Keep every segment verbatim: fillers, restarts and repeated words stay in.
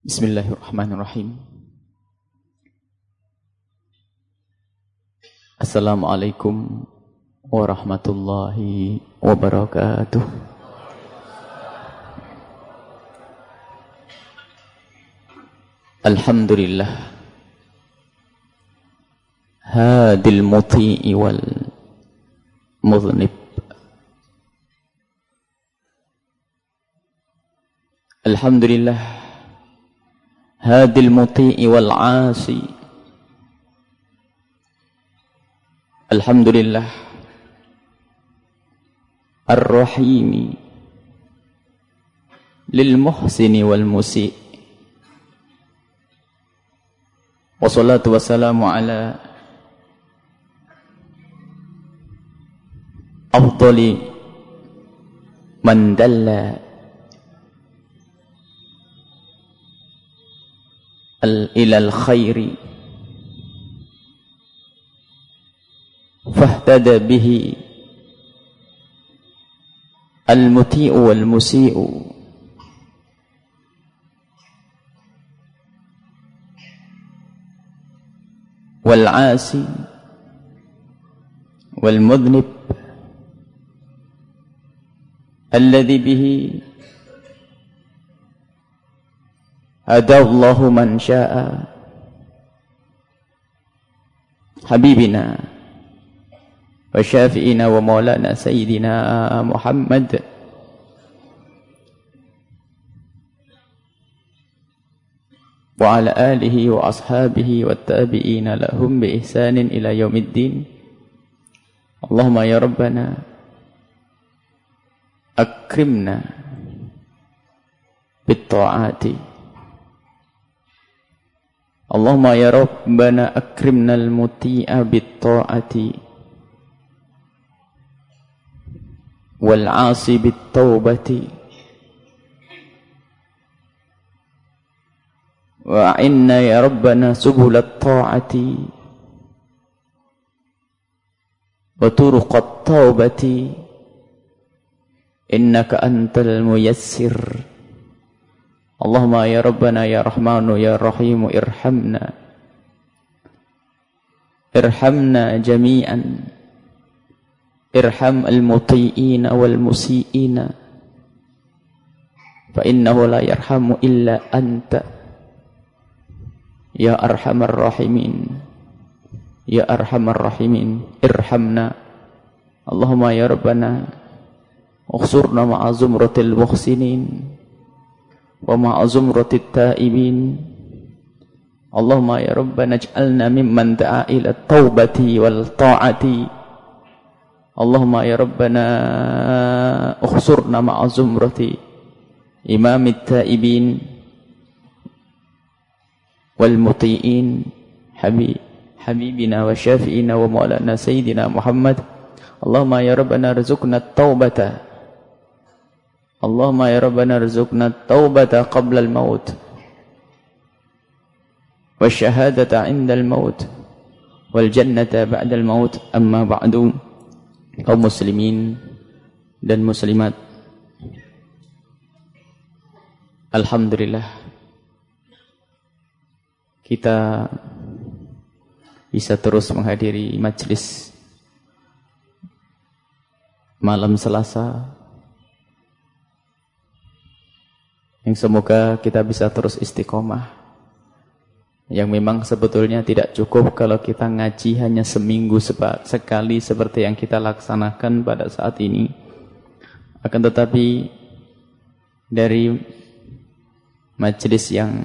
Bismillahirrahmanirrahim. Assalamualaikum warahmatullahi wabarakatuh. Alhamdulillah hadil muti'i wal mudhnib. Alhamdulillah hadil muti'i wal 'asi. Alhamdulillah ar-rahimi lil muhsini wal musi'. Wassalatu wassalamu ala afdali man dalla ilal khairi fahtada bihi al-muti'u wal musi'u. Wal 'asi wal mudhnib alladhi bihi hadallahu man syaa. Habibina wa syafi'ina wa maulana sayyidina Muhammad wa ala alihi wa ashabihi wa tabi'ina lahum bi ihsanin ila yaumiddin. Allahumma ya Rabbana akrimna bit ta'ati. Allahumma ya Rabbana akrimna al-muti'a bit ta'ati wal 'asi bit taubati. Wa inna ya Rabbana subulat ta'ati wa turuqat taubati innaka antal muyassir. Allahumma ya Rabbana ya Rahmanu ya Rahimu irhamna irhamna jami'an, irham al-muti'ina wal musi'ina fa innahu la yarhamu illa anta ya arhamar rahimin ya arhamar rahimin irhamna. Allahumma ya Rabbana ukhsurna ma'a zumratil muhsinin wa ma'a zumratit taibin. Allahumma ya Rabbana ij'alna mimman da'a ila taubati wal ta'ati. Allahumma ya Rabbana ukhsurna ma'a zumrati imamit taibin wal muti'in habib habibina wa syafi'ina wa maulana sayyidina Muhammad. Allahumma ya Rabbana rizukna at-taubata. Allahumma ya Rabbana rizukna at-taubata qabla al-maut wa syahadata 'inda al-maut wal jannata ba'da al-maut. Amma ba'du, kaum muslimin dan muslimat, alhamdulillah kita bisa terus menghadiri majlis malam Selasa yang semoga kita bisa terus istiqomah, yang memang sebetulnya tidak cukup kalau kita ngaji hanya seminggu sekali seperti yang kita laksanakan pada saat ini. Akan tetapi dari majlis yang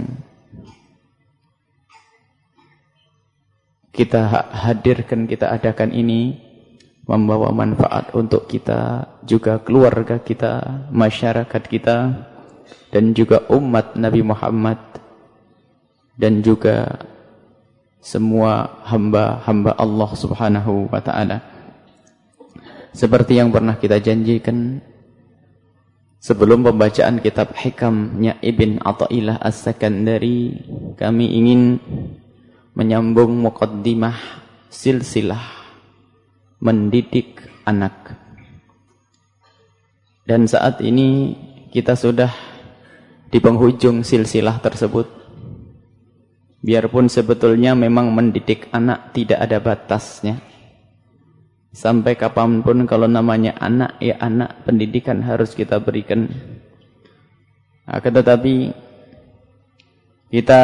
kita hadirkan, kita adakan ini membawa manfaat untuk kita, juga keluarga kita, masyarakat kita, dan juga umat Nabi Muhammad, dan juga semua hamba-hamba Allah Subhanahu wa ta'ala. Seperti yang pernah kita janjikan sebelum pembacaan kitab Hikamnya Ibn Athaillah As-Sakandari, kami ingin menyambung muqaddimah silsilah mendidik anak. Dan saat ini kita sudah di penghujung silsilah tersebut. Biarpun sebetulnya memang mendidik anak tidak ada batasnya. Sampai kapanpun kalau namanya anak, ya anak, pendidikan harus kita berikan. Akan tetapi kita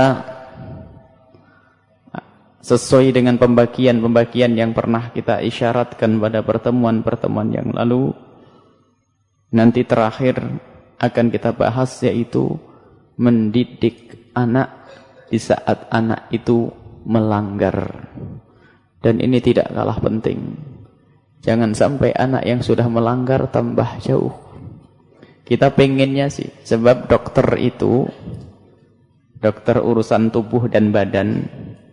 sesuai dengan pembagian-pembagian yang pernah kita isyaratkan pada pertemuan-pertemuan yang lalu, nanti terakhir akan kita bahas yaitu mendidik anak di saat anak itu melanggar. Dan ini tidak kalah penting. Jangan sampai anak yang sudah melanggar tambah jauh. Kita pengennya sih, sebab dokter itu, dokter urusan tubuh dan badan,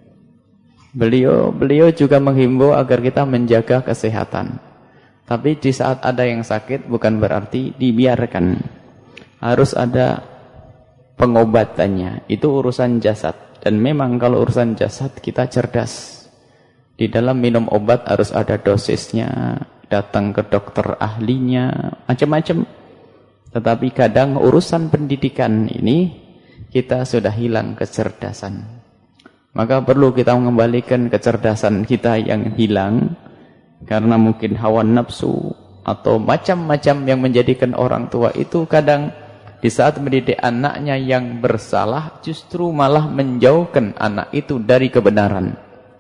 Beliau beliau juga menghimbau agar kita menjaga kesehatan. Tapi di saat ada yang sakit bukan berarti dibiarkan. Harus ada pengobatannya. Itu urusan jasad. Dan memang kalau urusan jasad kita cerdas. Di dalam minum obat harus ada dosisnya, datang ke dokter ahlinya, macam-macam. Tetapi kadang urusan pendidikan ini kita sudah hilang kecerdasan. Maka perlu kita mengembalikan kecerdasan kita yang hilang karena mungkin hawa nafsu atau macam-macam yang menjadikan orang tua itu kadang di saat mendidik anaknya yang bersalah justru malah menjauhkan anak itu dari kebenaran.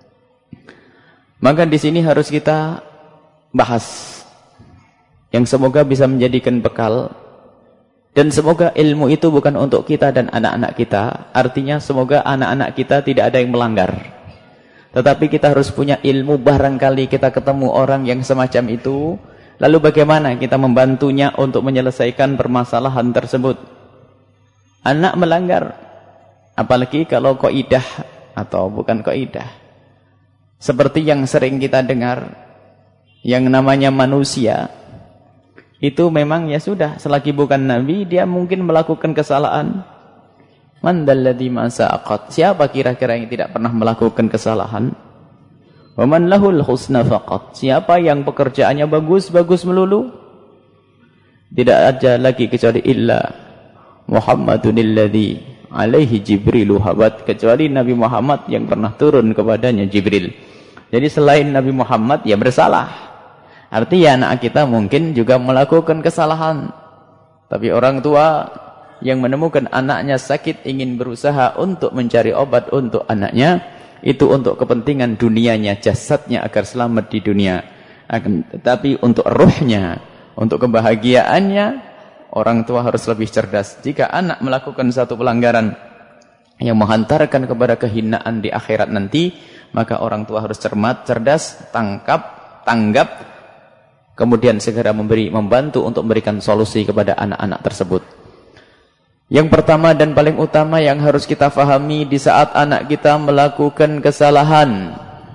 Maka di sini harus kita bahas yang semoga bisa menjadikan bekal. Dan semoga ilmu itu bukan untuk kita dan anak-anak kita. Artinya semoga anak-anak kita tidak ada yang melanggar. Tetapi kita harus punya ilmu, barangkali kita ketemu orang yang semacam itu. Lalu bagaimana kita membantunya untuk menyelesaikan permasalahan tersebut. Anak melanggar. Apalagi kalau kaidah atau bukan kaidah. Seperti yang sering kita dengar. Yang namanya manusia. Itu memang ya sudah, selagi bukan Nabi, dia mungkin melakukan kesalahan. Man dalladzi ma saqat? Siapa kira-kira yang tidak pernah melakukan kesalahan? Wa man lahul husna faqat? Siapa yang pekerjaannya bagus-bagus melulu? Tidak ada lagi kecuali illa Muhammadun alladzi alaihi Jibrilu habat, kecuali Nabi Muhammad yang pernah turun kepadanya Jibril. Jadi selain Nabi Muhammad ya bersalah. Artinya anak kita mungkin juga melakukan kesalahan. Tapi orang tua yang menemukan anaknya sakit ingin berusaha untuk mencari obat untuk anaknya. Itu untuk kepentingan dunianya, jasadnya agar selamat di dunia. Tetapi untuk ruhnya, untuk kebahagiaannya, orang tua harus lebih cerdas. Jika anak melakukan satu pelanggaran yang menghantarkan kepada kehinaan di akhirat nanti, maka orang tua harus cermat, cerdas, tangkap, tanggap, kemudian segera memberi, membantu untuk memberikan solusi kepada anak-anak tersebut. Yang pertama dan paling utama yang harus kita fahami di saat anak kita melakukan kesalahan,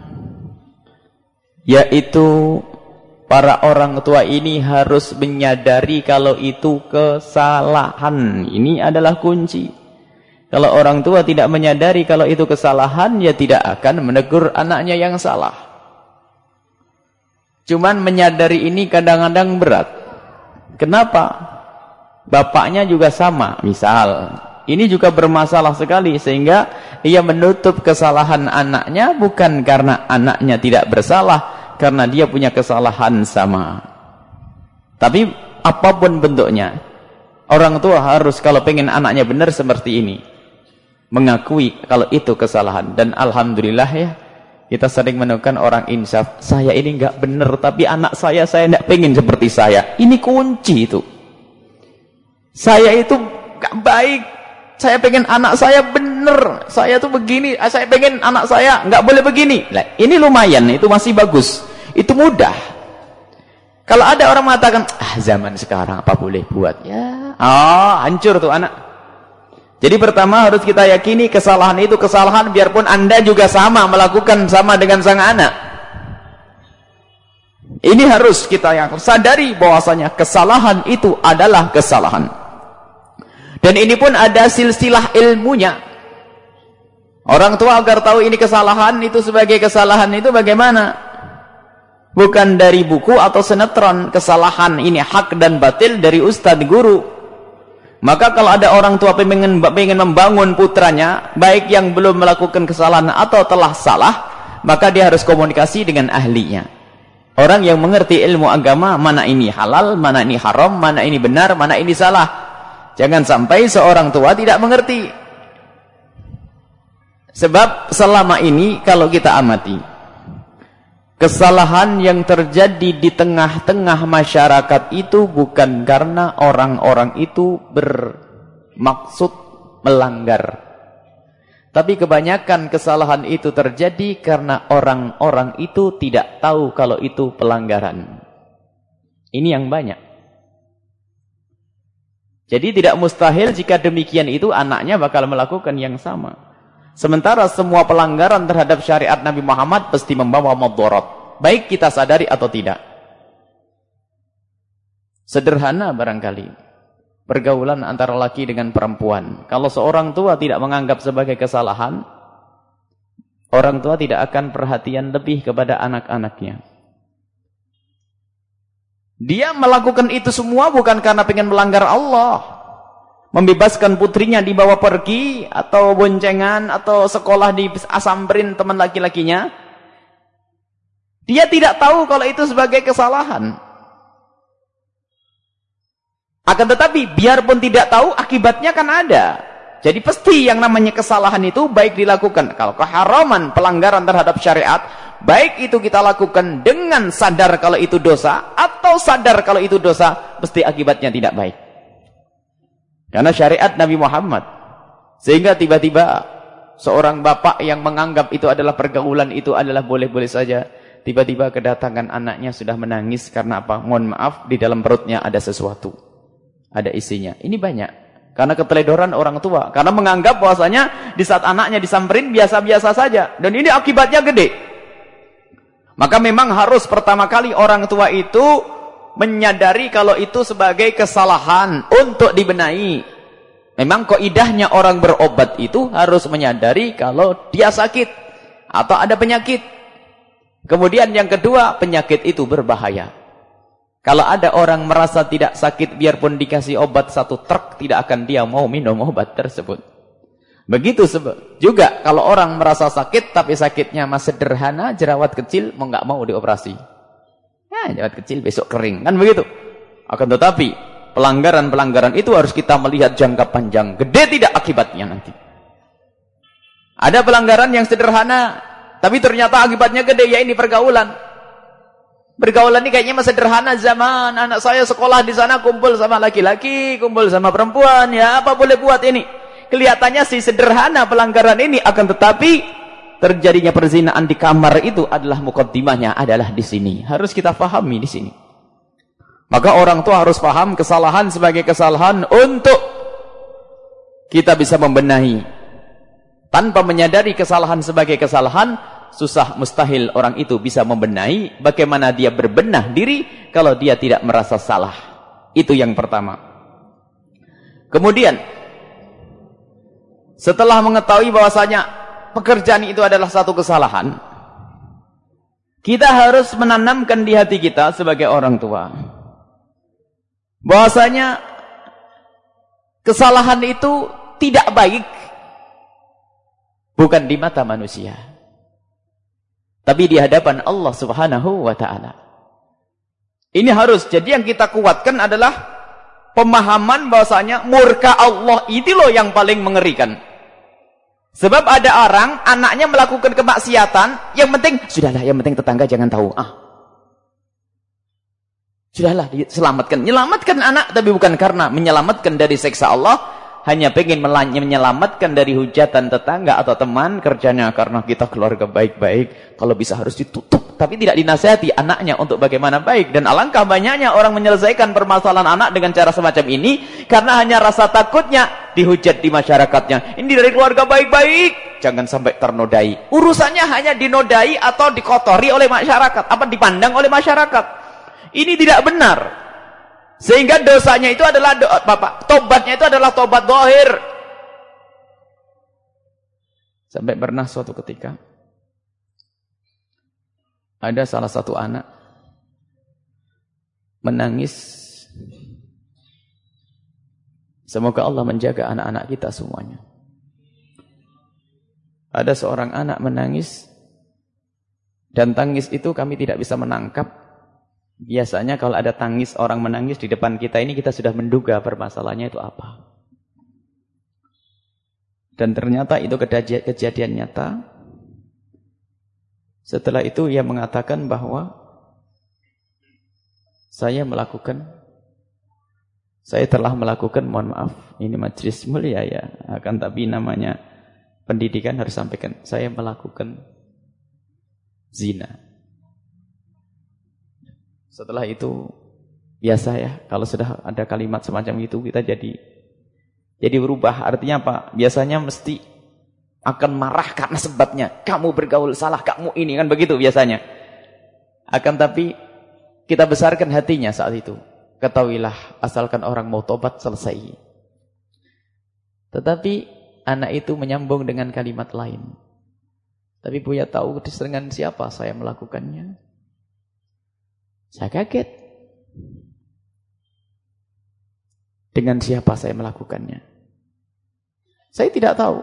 yaitu para orang tua ini harus menyadari kalau itu kesalahan. Ini adalah kunci. Kalau orang tua tidak menyadari kalau itu kesalahan, ya tidak akan menegur anaknya yang salah. Cuman menyadari ini kadang-kadang berat. Kenapa? Bapaknya juga sama, misal. Ini juga bermasalah sekali sehingga ia menutup kesalahan anaknya bukan karena anaknya tidak bersalah, karena dia punya kesalahan sama. Tapi apapun bentuknya, orang tua harus kalau pengen anaknya benar seperti ini, mengakui kalau itu kesalahan. Dan alhamdulillah ya, kita sering menemukan orang insaf. Saya ini enggak benar, tapi anak saya, saya enggak pengen seperti saya. Ini kunci itu. Saya itu enggak baik. Saya pengen anak saya benar. Saya tuh begini. Saya pengen anak saya enggak boleh begini. Nah, ini lumayan, itu masih bagus. Itu mudah. Kalau ada orang mengatakan, ah zaman sekarang apa boleh buat? Ya, oh hancur tuh anak. Jadi pertama harus kita yakini kesalahan itu kesalahan, biarpun Anda juga sama melakukan sama dengan sang anak. Ini harus kita yang sadari bahwasanya kesalahan itu adalah kesalahan. Dan ini pun ada silsilah ilmunya. Orang tua agar tahu ini kesalahan itu sebagai kesalahan itu bagaimana? Bukan dari buku atau sinetron. Kesalahan ini hak dan batil dari ustadz guru. Maka kalau ada orang tua pengen, pengen membangun putranya, baik yang belum melakukan kesalahan atau telah salah, maka dia harus komunikasi dengan ahlinya. Orang yang mengerti ilmu agama, mana ini halal, mana ini haram, mana ini benar, mana ini salah. Jangan sampai seorang tua tidak mengerti. Sebab selama ini kalau kita amati, kesalahan yang terjadi di tengah-tengah masyarakat itu bukan karena orang-orang itu bermaksud melanggar. Tapi kebanyakan kesalahan itu terjadi karena orang-orang itu tidak tahu kalau itu pelanggaran. Ini yang banyak. Jadi tidak mustahil jika demikian itu anaknya bakal melakukan yang sama. Sementara semua pelanggaran terhadap syariat Nabi Muhammad pasti membawa mudarat, baik kita sadari atau tidak. Sederhana barangkali pergaulan antara laki dengan perempuan. Kalau seorang tua tidak menganggap sebagai kesalahan, orang tua tidak akan perhatian lebih kepada anak-anaknya. Dia melakukan itu semua bukan karena pengen melanggar Allah. Membebaskan putrinya dibawa pergi, atau boncengan, atau sekolah di asamperin teman laki-lakinya. Dia tidak tahu kalau itu sebagai kesalahan. Akan tetapi, biarpun tidak tahu, akibatnya kan ada. Jadi pasti yang namanya kesalahan itu baik dilakukan. Kalau keharaman, pelanggaran terhadap syariat, baik itu kita lakukan dengan sadar kalau itu dosa, atau sadar kalau itu dosa, pasti akibatnya tidak baik. Karena syariat Nabi Muhammad. Sehingga tiba-tiba seorang bapak yang menganggap itu adalah pergaulan, itu adalah boleh-boleh saja, tiba-tiba kedatangan anaknya sudah menangis karena apa? Mohon maaf, di dalam perutnya ada sesuatu, ada isinya. Ini banyak karena keteledoran orang tua, karena menganggap bahwasanya di saat anaknya disamperin biasa-biasa saja, dan ini akibatnya gede. Maka memang harus pertama kali orang tua itu menyadari kalau itu sebagai kesalahan untuk dibenahi. Memang kaidahnya orang berobat itu harus menyadari kalau dia sakit atau ada penyakit. Kemudian yang kedua, penyakit itu berbahaya. Kalau ada orang merasa tidak sakit, biarpun dikasih obat satu truk, tidak akan dia mau minum obat tersebut. Begitu juga kalau orang merasa sakit, tapi sakitnya masih sederhana, jerawat kecil, mau nggak mau dioperasi. Ya, jerawat kecil besok kering, kan begitu. Akan tetapi pelanggaran-pelanggaran itu harus kita melihat jangka panjang, gede tidak akibatnya nanti. Ada pelanggaran yang sederhana, tapi ternyata akibatnya gede, ya ini pergaulan. Pergaulan ini kayaknya masih sederhana, zaman anak saya sekolah di sana kumpul sama laki-laki, kumpul sama perempuan, ya apa boleh buat ini. Kelihatannya sih sederhana pelanggaran ini, akan tetapi terjadinya perzinaan di kamar itu adalah mukaddimahnya, adalah di sini. Harus kita pahami di sini. Maka orang tua harus paham kesalahan sebagai kesalahan untuk kita bisa membenahi. Tanpa menyadari kesalahan sebagai kesalahan, susah mustahil orang itu bisa membenahi. Bagaimana dia berbenah diri kalau dia tidak merasa salah. Itu yang pertama. Kemudian, setelah mengetahui bahwasanya pekerjaan itu adalah satu kesalahan, kita harus menanamkan di hati kita sebagai orang tua bahwasanya kesalahan itu tidak baik bukan di mata manusia, tapi di hadapan Allah Subhanahu wa ta'ala. Ini harus, jadi yang kita kuatkan adalah pemahaman bahwasanya murka Allah itu loh yang paling mengerikan. Sebab ada orang, anaknya melakukan kemaksiatan, yang penting, sudahlah, yang penting tetangga jangan tahu. Ah, sudahlah, diselamatkan. Menyelamatkan anak, tapi bukan karena menyelamatkan dari siksa Allah, hanya pengen menyelamatkan dari hujatan tetangga atau teman kerjanya, karena kita keluarga baik-baik, kalau bisa harus ditutup. Tapi tidak dinasihati anaknya untuk bagaimana baik. Dan alangkah banyaknya orang menyelesaikan permasalahan anak dengan cara semacam ini, karena hanya rasa takutnya dihujat di masyarakatnya. Ini dari keluarga baik-baik, jangan sampai ternodai. Urusannya hanya dinodai atau dikotori oleh masyarakat, apa dipandang oleh masyarakat. Ini tidak benar. Sehingga dosanya itu adalah do, Bapak, tobatnya itu adalah tobat zahir. Sampai pernah suatu ketika ada salah satu anak menangis Semoga Allah menjaga anak-anak kita semuanya. Ada seorang anak menangis, dan tangis itu kami tidak bisa menangkap. Biasanya kalau ada tangis orang menangis di depan kita ini, kita sudah menduga permasalahannya itu apa. Dan ternyata itu kejadian nyata. Setelah itu ia mengatakan bahwa saya melakukan, saya telah melakukan, mohon maaf, ini majelis mulia ya, akan tapi namanya pendidikan harus sampaikan, saya melakukan zina. Setelah itu biasa ya, kalau sudah ada kalimat semacam itu kita jadi jadi berubah. Artinya apa? Biasanya mesti akan marah karena sebabnya kamu bergaul salah, kamu ini, kan begitu biasanya. Akan tapi kita besarkan hatinya saat itu. Ketahuilah, asalkan orang mau tobat selesai. Tetapi anak itu menyambung dengan kalimat lain. Tapi Buya tahu dengan siapa saya melakukannya? Saya kaget. Dengan siapa saya melakukannya? Saya tidak tahu.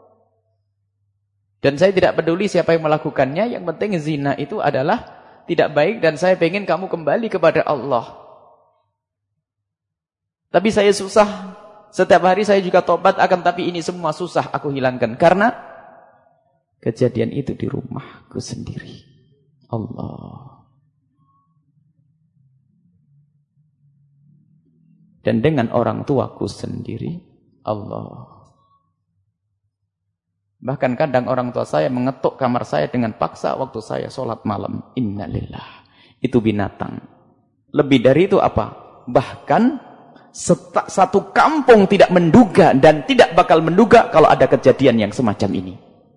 Dan saya tidak peduli siapa yang melakukannya. Yang penting zina itu adalah tidak baik dan saya pengen kamu kembali kepada Allah. Tapi saya susah. Setiap hari saya juga tobat, akan tapi ini semua susah aku hilangkan. Karena kejadian itu di rumahku sendiri. Allah. Dan dengan orang tuaku sendiri. Allah. Bahkan kadang orang tua saya mengetuk kamar saya dengan paksa waktu saya sholat malam. Innalillah. Itu binatang. Lebih dari itu apa? Bahkan satu kampung tidak menduga dan tidak bakal menduga kalau ada kejadian yang semacam ini.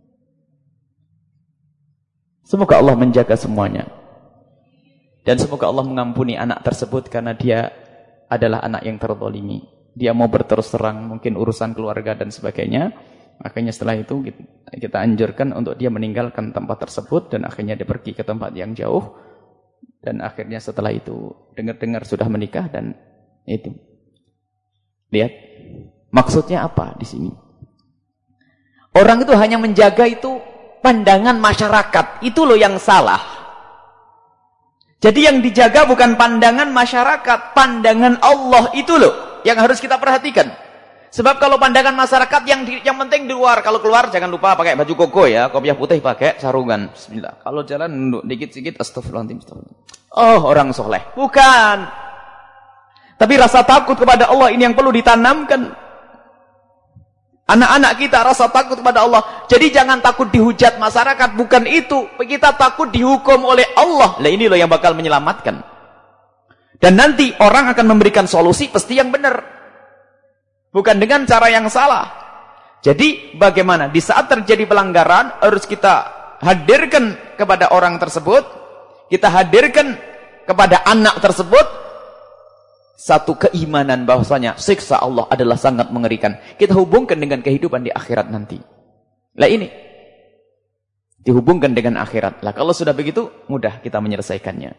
Semoga Allah menjaga semuanya. Dan semoga Allah mengampuni anak tersebut karena dia adalah anak yang terzalimi. Dia mau berterus terang mungkin urusan keluarga dan sebagainya. Akhirnya setelah itu kita anjurkan untuk dia meninggalkan tempat tersebut dan akhirnya dia pergi ke tempat yang jauh. Dan akhirnya setelah itu dengar-dengar sudah menikah dan itu. Lihat, maksudnya apa di sini? Orang itu hanya menjaga itu pandangan masyarakat. Itu loh yang salah. Jadi yang dijaga bukan pandangan masyarakat, pandangan Allah itu loh yang harus kita perhatikan. Sebab kalau pandangan masyarakat yang di, yang penting di luar, kalau keluar jangan lupa pakai baju koko ya, kopiah putih pakai sarungan. Bismillah. Kalau jalan nunduk dikit-dikit, astagfirullahaladzim. Oh, orang soleh. Bukan. Tapi rasa takut kepada Allah ini yang perlu ditanamkan. Anak-anak kita rasa takut kepada Allah. Jadi jangan takut dihujat masyarakat, bukan itu. Kita takut dihukum oleh Allah. Lah ini loh yang bakal menyelamatkan. Dan nanti orang akan memberikan solusi pasti yang benar. Bukan dengan cara yang salah. Jadi bagaimana? Di saat terjadi pelanggaran harus kita hadirkan kepada orang tersebut. Kita hadirkan kepada anak tersebut. Satu keimanan bahwasanya siksa Allah adalah sangat mengerikan. Kita hubungkan dengan kehidupan di akhirat nanti. Lah ini. Dihubungkan dengan akhirat. Lah kalau sudah begitu mudah kita menyelesaikannya.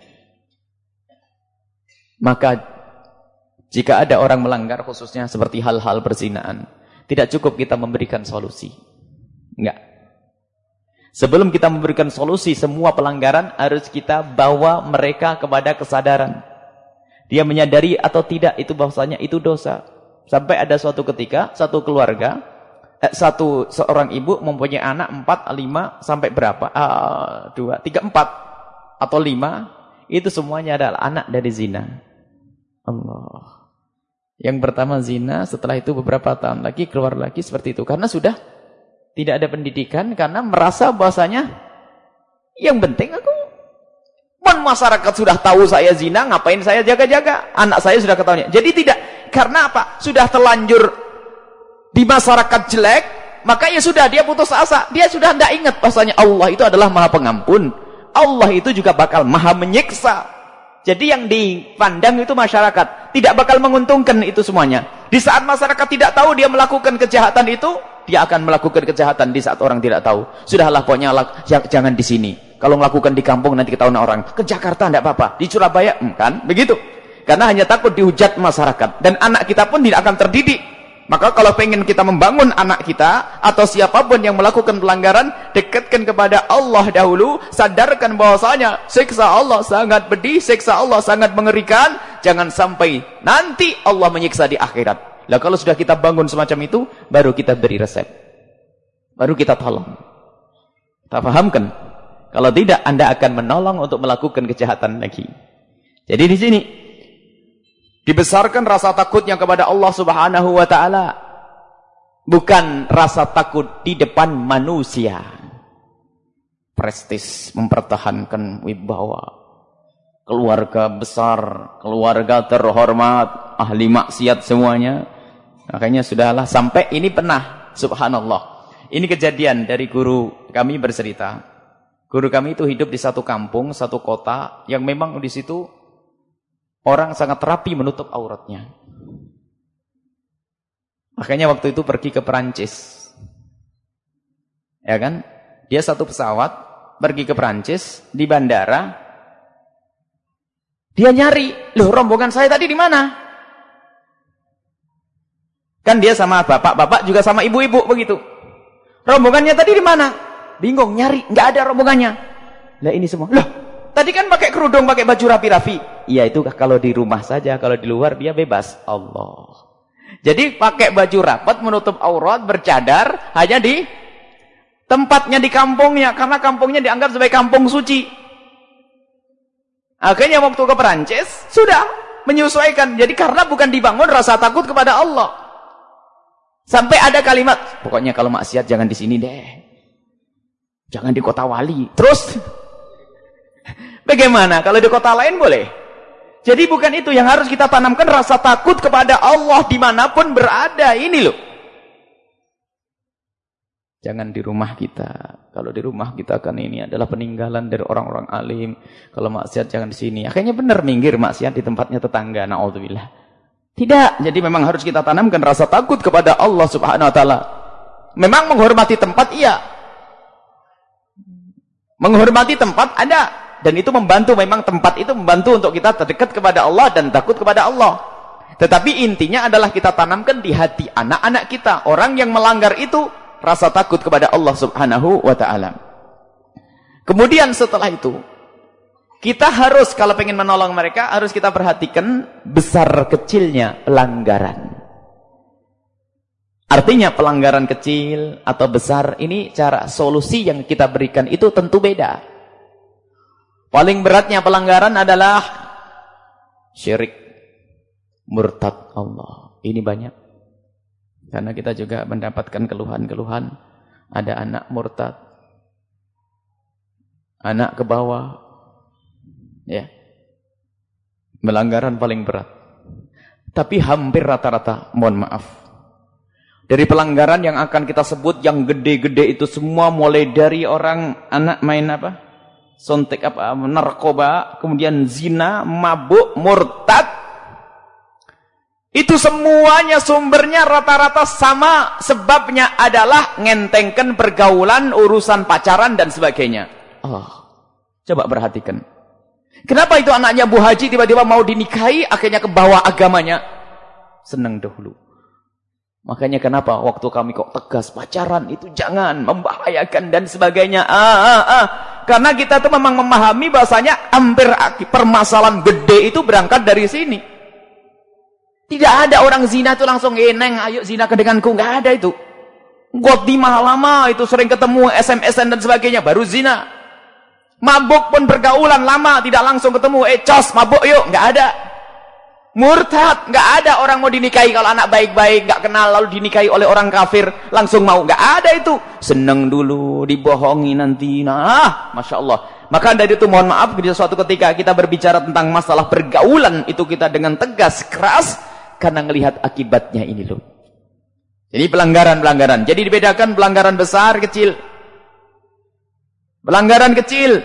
Maka jika ada orang melanggar khususnya seperti hal-hal perzinaan, tidak cukup kita memberikan solusi. Enggak. Sebelum kita memberikan solusi semua pelanggaran, harus kita bawa mereka kepada kesadaran. Dia menyadari atau tidak itu bahwasanya itu dosa. Sampai ada suatu ketika, satu keluarga, eh, satu seorang ibu mempunyai anak empat, lima, sampai berapa? Uh, dua, tiga, empat, atau lima, itu semuanya adalah anak dari zina. Allah. Yang pertama zina, setelah itu beberapa tahun lagi keluar lagi seperti itu. Karena sudah tidak ada pendidikan, karena merasa bahwasanya yang penting aku, pun masyarakat sudah tahu saya zina, ngapain saya jaga-jaga? Anak saya sudah ketahuan. Jadi tidak, karena apa? Sudah terlanjur di masyarakat jelek, maka ya sudah dia putus asa. Dia sudah tidak ingat bahwasanya Allah itu adalah Maha Pengampun. Allah itu juga bakal Maha Menyiksa. Jadi yang dipandang itu masyarakat. Tidak bakal menguntungkan itu semuanya. Di saat masyarakat tidak tahu dia melakukan kejahatan itu, dia akan melakukan kejahatan di saat orang tidak tahu. Sudahlah pokoknya jangan di sini. Kalau melakukan di kampung nanti ketahuan orang. Ke Jakarta tidak apa-apa. Di Surabaya, hmm, kan? Begitu. Karena hanya takut dihujat masyarakat. Dan anak kita pun tidak akan terdidik Maka kalau pengen kita membangun anak kita atau siapapun yang melakukan pelanggaran, dekatkan kepada Allah dahulu, sadarkan bahwasanya siksa Allah sangat pedih, siksa Allah sangat mengerikan, jangan sampai nanti Allah menyiksa di akhirat. Lah kalau sudah kita bangun semacam itu, baru kita beri resep. Baru kita tolong. Kita pahamkan. Kalau tidak, Anda akan menolong untuk melakukan kejahatan lagi. Jadi di sini dibesarkan rasa takutnya kepada Allah Subhanahu wa taala. Bukan rasa takut di depan manusia. Prestis, mempertahankan wibawa. Keluarga besar, keluarga terhormat, ahli maksiat semuanya. Makanya sudahlah, sampai ini pernah, subhanallah. Ini kejadian dari guru kami bercerita. Guru kami itu hidup di satu kampung, satu kota yang memang di situ orang sangat rapi menutup auratnya. Makanya waktu itu pergi ke Perancis. Ya kan? Dia satu pesawat, pergi ke Perancis, di bandara. Dia nyari, loh rombongan saya tadi di mana? Kan dia sama bapak-bapak juga sama ibu-ibu begitu. Rombongannya tadi di mana? Bingung, nyari, nggak ada rombongannya. Lah ini semua, loh tadi kan pakai kerudung, pakai baju rapi-rapi. Iya itu kalau di rumah saja, kalau di luar dia bebas. Allah. Jadi pakai baju rapat, menutup aurat, bercadar, hanya di tempatnya di kampungnya. Karena kampungnya dianggap sebagai kampung suci. Akhirnya waktu ke Perancis, sudah menyesuaikan. Jadi karena bukan dibangun rasa takut kepada Allah. Sampai ada kalimat, pokoknya kalau maksiat jangan di sini deh. Jangan di kota wali. Terus bagaimana? Kalau di kota lain boleh. Jadi bukan itu yang harus kita tanamkan, rasa takut kepada Allah dimanapun berada. Ini loh. Jangan di rumah kita. Kalau di rumah kita kan ini adalah peninggalan dari orang-orang alim. Kalau maksiat jangan di sini. Akhirnya benar minggir maksiat di tempatnya tetangga. Na'udzubillah. Tidak. Jadi memang harus kita tanamkan rasa takut kepada Allah Subhanahu wa taala. Memang menghormati tempat iya. Menghormati tempat ada. Dan itu membantu, memang tempat itu membantu untuk kita terdekat kepada Allah dan takut kepada Allah. Tetapi intinya adalah kita tanamkan di hati anak-anak kita. Orang yang melanggar itu, rasa takut kepada Allah Subhanahu wa ta'ala. Kemudian setelah itu, kita harus, kalau pengen menolong mereka, harus kita perhatikan besar kecilnya pelanggaran. Artinya pelanggaran kecil atau besar, ini cara solusi yang kita berikan itu tentu beda. Paling beratnya pelanggaran adalah syirik, murtad Allah. Ini banyak. Karena kita juga mendapatkan keluhan-keluhan. Ada anak murtad. Anak ke bawah. Ya. Pelanggaran paling berat. Tapi hampir rata-rata, mohon maaf. Dari pelanggaran yang akan kita sebut yang gede-gede itu semua, mulai dari orang anak main apa? Sontek apa, narkoba, kemudian zina, mabuk, murtad. Itu semuanya sumbernya rata-rata sama, sebabnya adalah ngentengkan pergaulan, urusan pacaran dan sebagainya. Oh, coba perhatikan. Kenapa itu anaknya Bu Haji tiba-tiba mau dinikahi, akhirnya ke bawah agamanya? Senang dahulu. Makanya kenapa waktu kami kok tegas pacaran itu jangan, membahayakan dan sebagainya. Ah, ah, ah. Karena kita tuh memang memahami bahasanya hampir permasalahan gede itu berangkat dari sini. Tidak ada orang zina tuh langsung, eh neng ayo zina ke denganku. Nggak ada itu. Khotimah lama itu sering ketemu S M S-an dan sebagainya, baru zina. Mabuk pun pergaulan lama, tidak langsung ketemu, eh cos mabuk yuk. Nggak ada. Murtad, nggak ada orang mau dinikahi kalau anak baik-baik, nggak kenal lalu dinikahi oleh orang kafir langsung mau, nggak ada itu. Seneng dulu, dibohongi nanti, nah, masya Allah. Maka dari itu mohon maaf, di suatu ketika kita berbicara tentang masalah pergaulan itu kita dengan tegas, keras, karena melihat akibatnya ini loh. Jadi pelanggaran-pelanggaran. Jadi dibedakan pelanggaran besar, kecil. Pelanggaran kecil,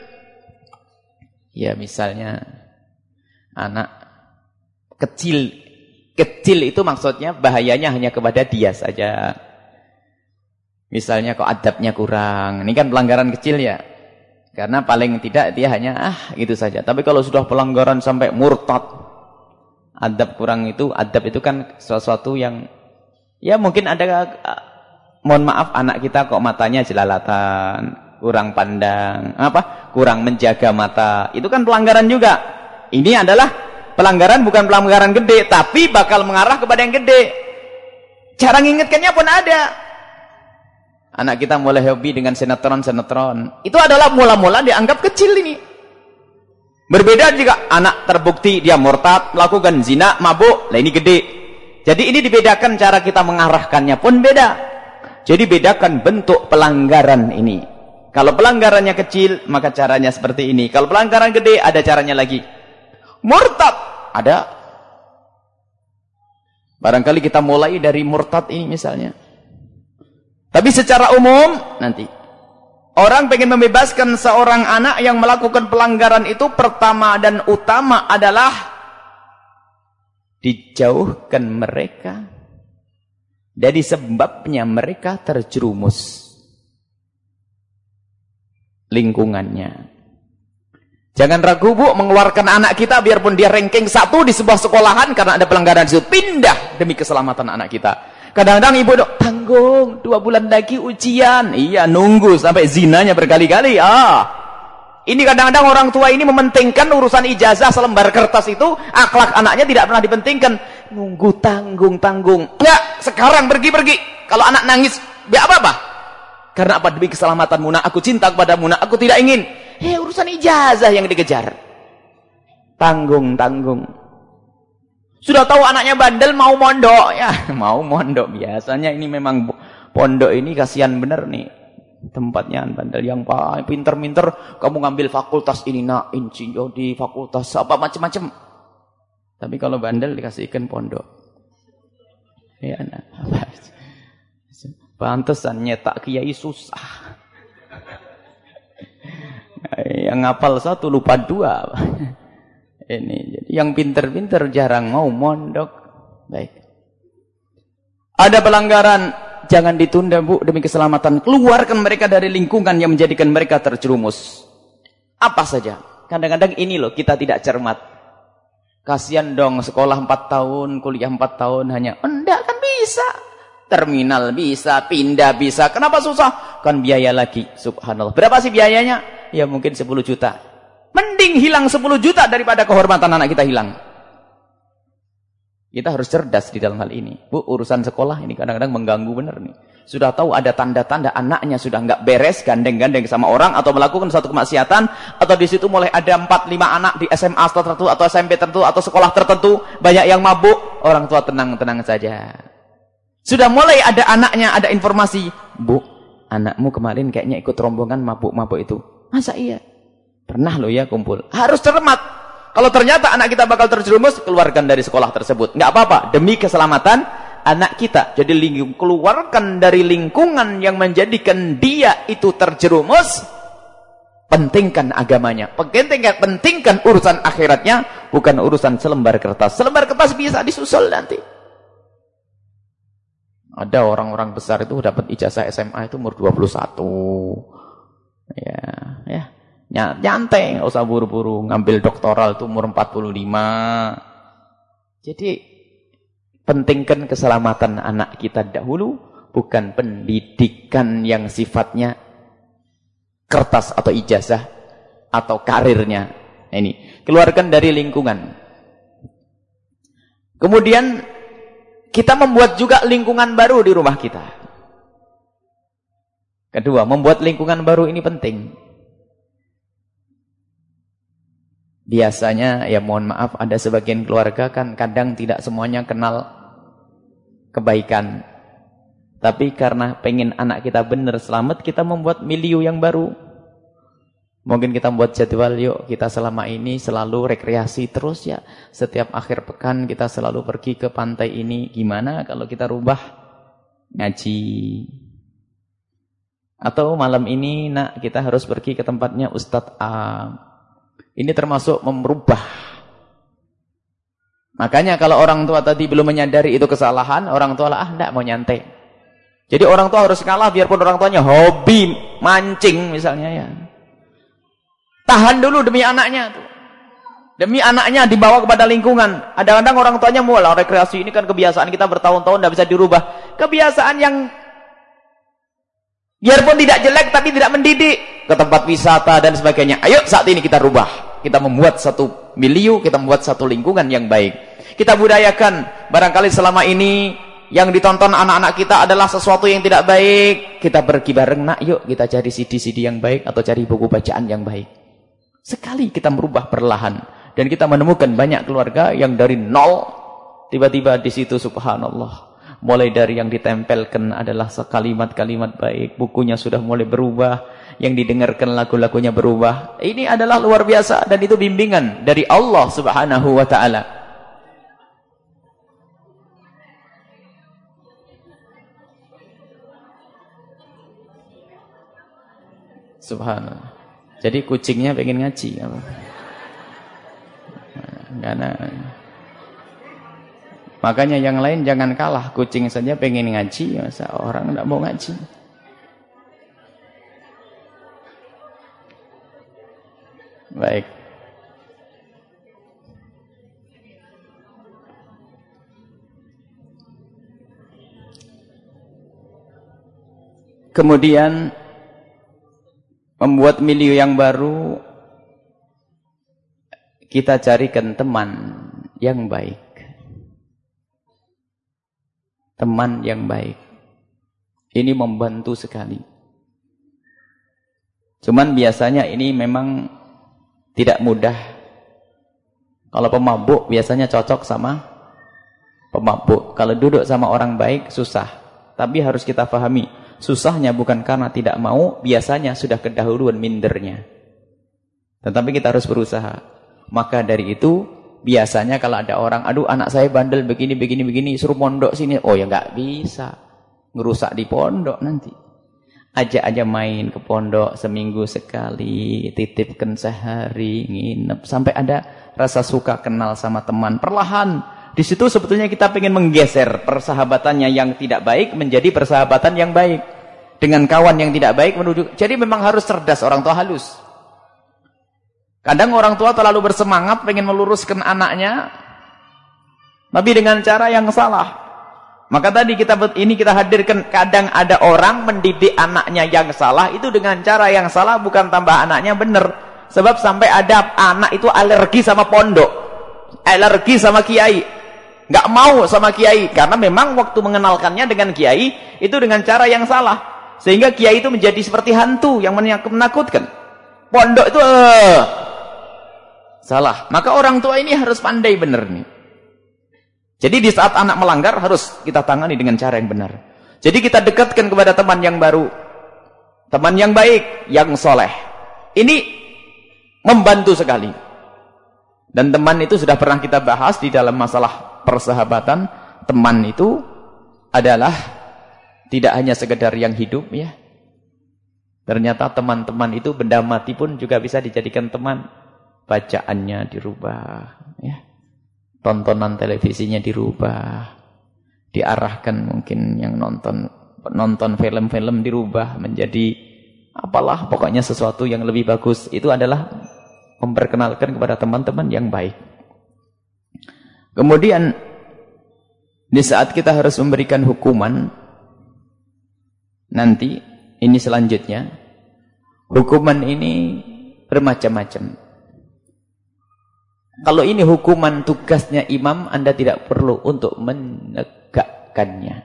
ya misalnya anak kecil, kecil itu maksudnya bahayanya hanya kepada dia saja. Misalnya kok adabnya kurang, ini kan pelanggaran kecil ya. Karena paling tidak dia hanya ah gitu saja. Tapi kalau sudah pelanggaran sampai murtad, adab kurang itu, adab itu kan sesuatu yang Ya mungkin ada, mohon maaf, anak kita kok matanya jelalatan, kurang pandang, apa? Kurang menjaga mata. Itu kan pelanggaran juga. Ini adalah pelanggaran, bukan pelanggaran gede, tapi bakal mengarah kepada yang gede. Cara ngingetkannya pun ada. Anak kita mulai hobi dengan sinetron-sinetron. Itu adalah mula-mula dianggap kecil ini. Berbeda jika anak terbukti dia murtad, melakukan zina, mabuk, lah ini gede. Jadi ini dibedakan, cara kita mengarahkannya pun beda. Jadi bedakan bentuk pelanggaran ini. Kalau pelanggarannya kecil, maka caranya seperti ini. Kalau pelanggaran gede, ada caranya lagi. Murtad, ada. Barangkali kita mulai dari murtad ini misalnya. Tapi secara umum, nanti. Orang pengen membebaskan seorang anak yang melakukan pelanggaran itu, pertama dan utama adalah dijauhkan mereka dari sebabnya mereka terjerumus lingkungannya. Jangan ragu bu, mengeluarkan anak kita biarpun dia ranking satu di sebuah sekolahan karena ada pelanggaran itu, pindah demi keselamatan anak kita. Kadang-kadang ibu dok, tanggung dua bulan lagi ujian, iya nunggu sampai zinanya berkali-kali. Ah, ini kadang-kadang orang tua ini mementingkan urusan ijazah selembar kertas itu, akhlak anaknya tidak pernah dipentingkan. Nunggu tanggung-tanggung. Enggak, sekarang pergi-pergi. Kalau anak nangis, biar apa-apa? Karena apa? Demi keselamatanmu, nak, aku cinta kepadamu, nak, aku tidak ingin. Eh, urusan ijazah yang dikejar. Tanggung-tanggung. Sudah tahu anaknya bandel, mau mondok. Ya, mau mondok. Biasanya ini memang pondok ini kasihan bener nih. Tempatnya bandel yang paling pinter-pinter, kamu ngambil fakultas ini nak, insinyur di fakultas apa macam-macam. Tapi kalau bandel dikasihkan pondok. Ya nak. Pantesan nyetak kiai susah. Yang ngapal satu lupa dua. Ini jadi yang pinter-pinter jarang mau mondok. Baik. Ada pelanggaran, jangan ditunda bu, demi keselamatan. Keluarkan mereka dari lingkungan yang menjadikan mereka terjerumus. Apa saja. Kadang-kadang ini loh, kita tidak cermat. Kasihan dong, sekolah empat tahun, kuliah empat tahun hanya. Enggak, kan bisa. Terminal bisa, pindah bisa. Kenapa susah? Kan biaya lagi. Subhanallah. Berapa sih biayanya? Ya mungkin sepuluh juta. Mending hilang sepuluh juta daripada kehormatan anak kita hilang. Kita harus cerdas di dalam hal ini. Bu, urusan sekolah ini kadang-kadang mengganggu benar nih. Sudah tahu ada tanda-tanda anaknya sudah nggak beres, gandeng-gandeng sama orang, atau melakukan satu kemaksiatan, atau di situ mulai ada empat lima anak di S M A tertentu, atau S M P tertentu, atau sekolah tertentu, banyak yang mabuk, orang tua tenang-tenang saja. Sudah mulai ada anaknya, ada informasi, bu, anakmu kemarin kayaknya ikut rombongan mabuk-mabuk itu. Masa iya? Pernah loh ya kumpul. Harus cermat. Kalau ternyata anak kita bakal terjerumus, keluarkan dari sekolah tersebut. Nggak apa-apa, demi keselamatan anak kita. Jadi lingkung, keluarkan dari lingkungan yang menjadikan dia itu terjerumus. Pentingkan agamanya, pentingkan, pentingkan urusan akhiratnya, bukan urusan selembar kertas. Selembar kertas bisa disusul nanti. Ada orang-orang besar itu dapat ijazah S M A itu umur dua puluh satu. Ya, ya. Nyantai, nggak usah buru-buru. Ngambil doktoral itu umur empat puluh lima. Jadi pentingkan keselamatan anak kita dahulu, bukan pendidikan yang sifatnya kertas atau ijazah atau karirnya. Ini keluarkan dari lingkungan. Kemudian kita membuat juga lingkungan baru di rumah kita. Kedua, membuat lingkungan baru ini penting. Biasanya, ya mohon maaf, ada sebagian keluarga kan kadang tidak semuanya kenal kebaikan. Tapi karena pengen anak kita benar selamat, kita membuat milieu yang baru. Mungkin kita membuat jadwal, yuk kita selama ini selalu rekreasi terus ya. Setiap akhir pekan kita selalu pergi ke pantai ini. Gimana kalau kita rubah ngaji? Atau malam ini nak kita harus pergi ke tempatnya Ustadz A. Ini termasuk merubah. Makanya kalau orang tua tadi belum menyadari itu kesalahan, orang tua lah ah enggak mau nyantai. Jadi orang tua harus kalah biarpun orang tuanya hobi mancing misalnya ya. Tahan dulu demi anaknya tuh. Demi anaknya dibawa kepada lingkungan. Kadang-kadang orang tuanya mulai rekreasi ini kan kebiasaan kita bertahun-tahun tidak bisa dirubah. kebiasaan yang biarpun tidak jelek tapi tidak mendidik, ke tempat wisata dan sebagainya. Ayo saat ini kita rubah. Kita membuat satu milieu, kita membuat satu lingkungan yang baik. Kita budayakan. Barangkali selama ini yang ditonton anak-anak kita adalah sesuatu yang tidak baik. Kita pergi bareng, nak, yuk kita cari C D C D yang baik atau cari buku bacaan yang baik. Sekali kita merubah perlahan dan kita menemukan banyak keluarga yang dari nol tiba-tiba di situ subhanallah. Mulai dari yang ditempelkan adalah kalimat-kalimat baik, bukunya sudah mulai berubah, yang didengarkan lagu-lagunya berubah. Ini adalah luar biasa dan itu bimbingan dari Allah Subhanahu wa taala. Subhanallah. Jadi kucingnya pengen ngaji apa? Karena makanya yang lain jangan kalah, kucing saja pengen ngaji, masa orang tidak mau ngaji. Baik. Kemudian membuat milieu yang baru, kita carikan teman yang baik. Teman yang baik. Ini membantu sekali. Cuman biasanya ini memang tidak mudah. Kalau pemabuk biasanya cocok sama pemabuk. Kalau duduk sama orang baik susah. Tapi harus kita pahami, susahnya bukan karena tidak mau, biasanya sudah kedahuluan mindernya. Tetapi kita harus berusaha. Maka dari itu, biasanya kalau ada orang, aduh anak saya bandel begini, begini, begini, suruh pondok sini. Oh ya nggak bisa. Ngerusak di pondok nanti. Ajak aja main ke pondok seminggu sekali, titipkan sehari, nginep. Sampai ada rasa suka kenal sama teman. Perlahan, di situ sebetulnya kita pengen menggeser persahabatannya yang tidak baik menjadi persahabatan yang baik. Dengan kawan yang tidak baik menuju. Jadi memang harus cerdas, orang tua halus. Kadang orang tua terlalu bersemangat pengen meluruskan anaknya, tapi dengan cara yang salah. Maka tadi kita ini kita hadirkan, kadang ada orang mendidik anaknya yang salah itu dengan cara yang salah, bukan tambah anaknya benar. Sebab sampai ada anak itu alergi sama pondok, alergi sama kiai, nggak mau sama kiai karena memang waktu mengenalkannya dengan kiai itu dengan cara yang salah, sehingga kiai itu menjadi seperti hantu yang menakutkan. Pondok itu uh, salah. Maka orang tua ini harus pandai benar nih. Jadi di saat anak melanggar harus kita tangani dengan cara yang benar. Jadi kita dekatkan kepada teman yang baru, teman yang baik, yang soleh. Ini membantu sekali. Dan teman itu sudah pernah kita bahas di dalam masalah persahabatan. Teman itu adalah tidak hanya sekedar yang hidup ya. Ternyata teman-teman itu benda mati pun juga bisa dijadikan teman. Bacaannya dirubah ya. Tontonan televisinya dirubah, diarahkan mungkin yang nonton nonton film-film dirubah menjadi apalah, pokoknya sesuatu yang lebih bagus. Itu adalah memperkenalkan kepada teman-teman yang baik. Kemudian di saat kita harus memberikan hukuman nanti, ini selanjutnya, hukuman ini bermacam-macam. Kalau ini hukuman tugasnya imam, Anda tidak perlu untuk menegakkannya.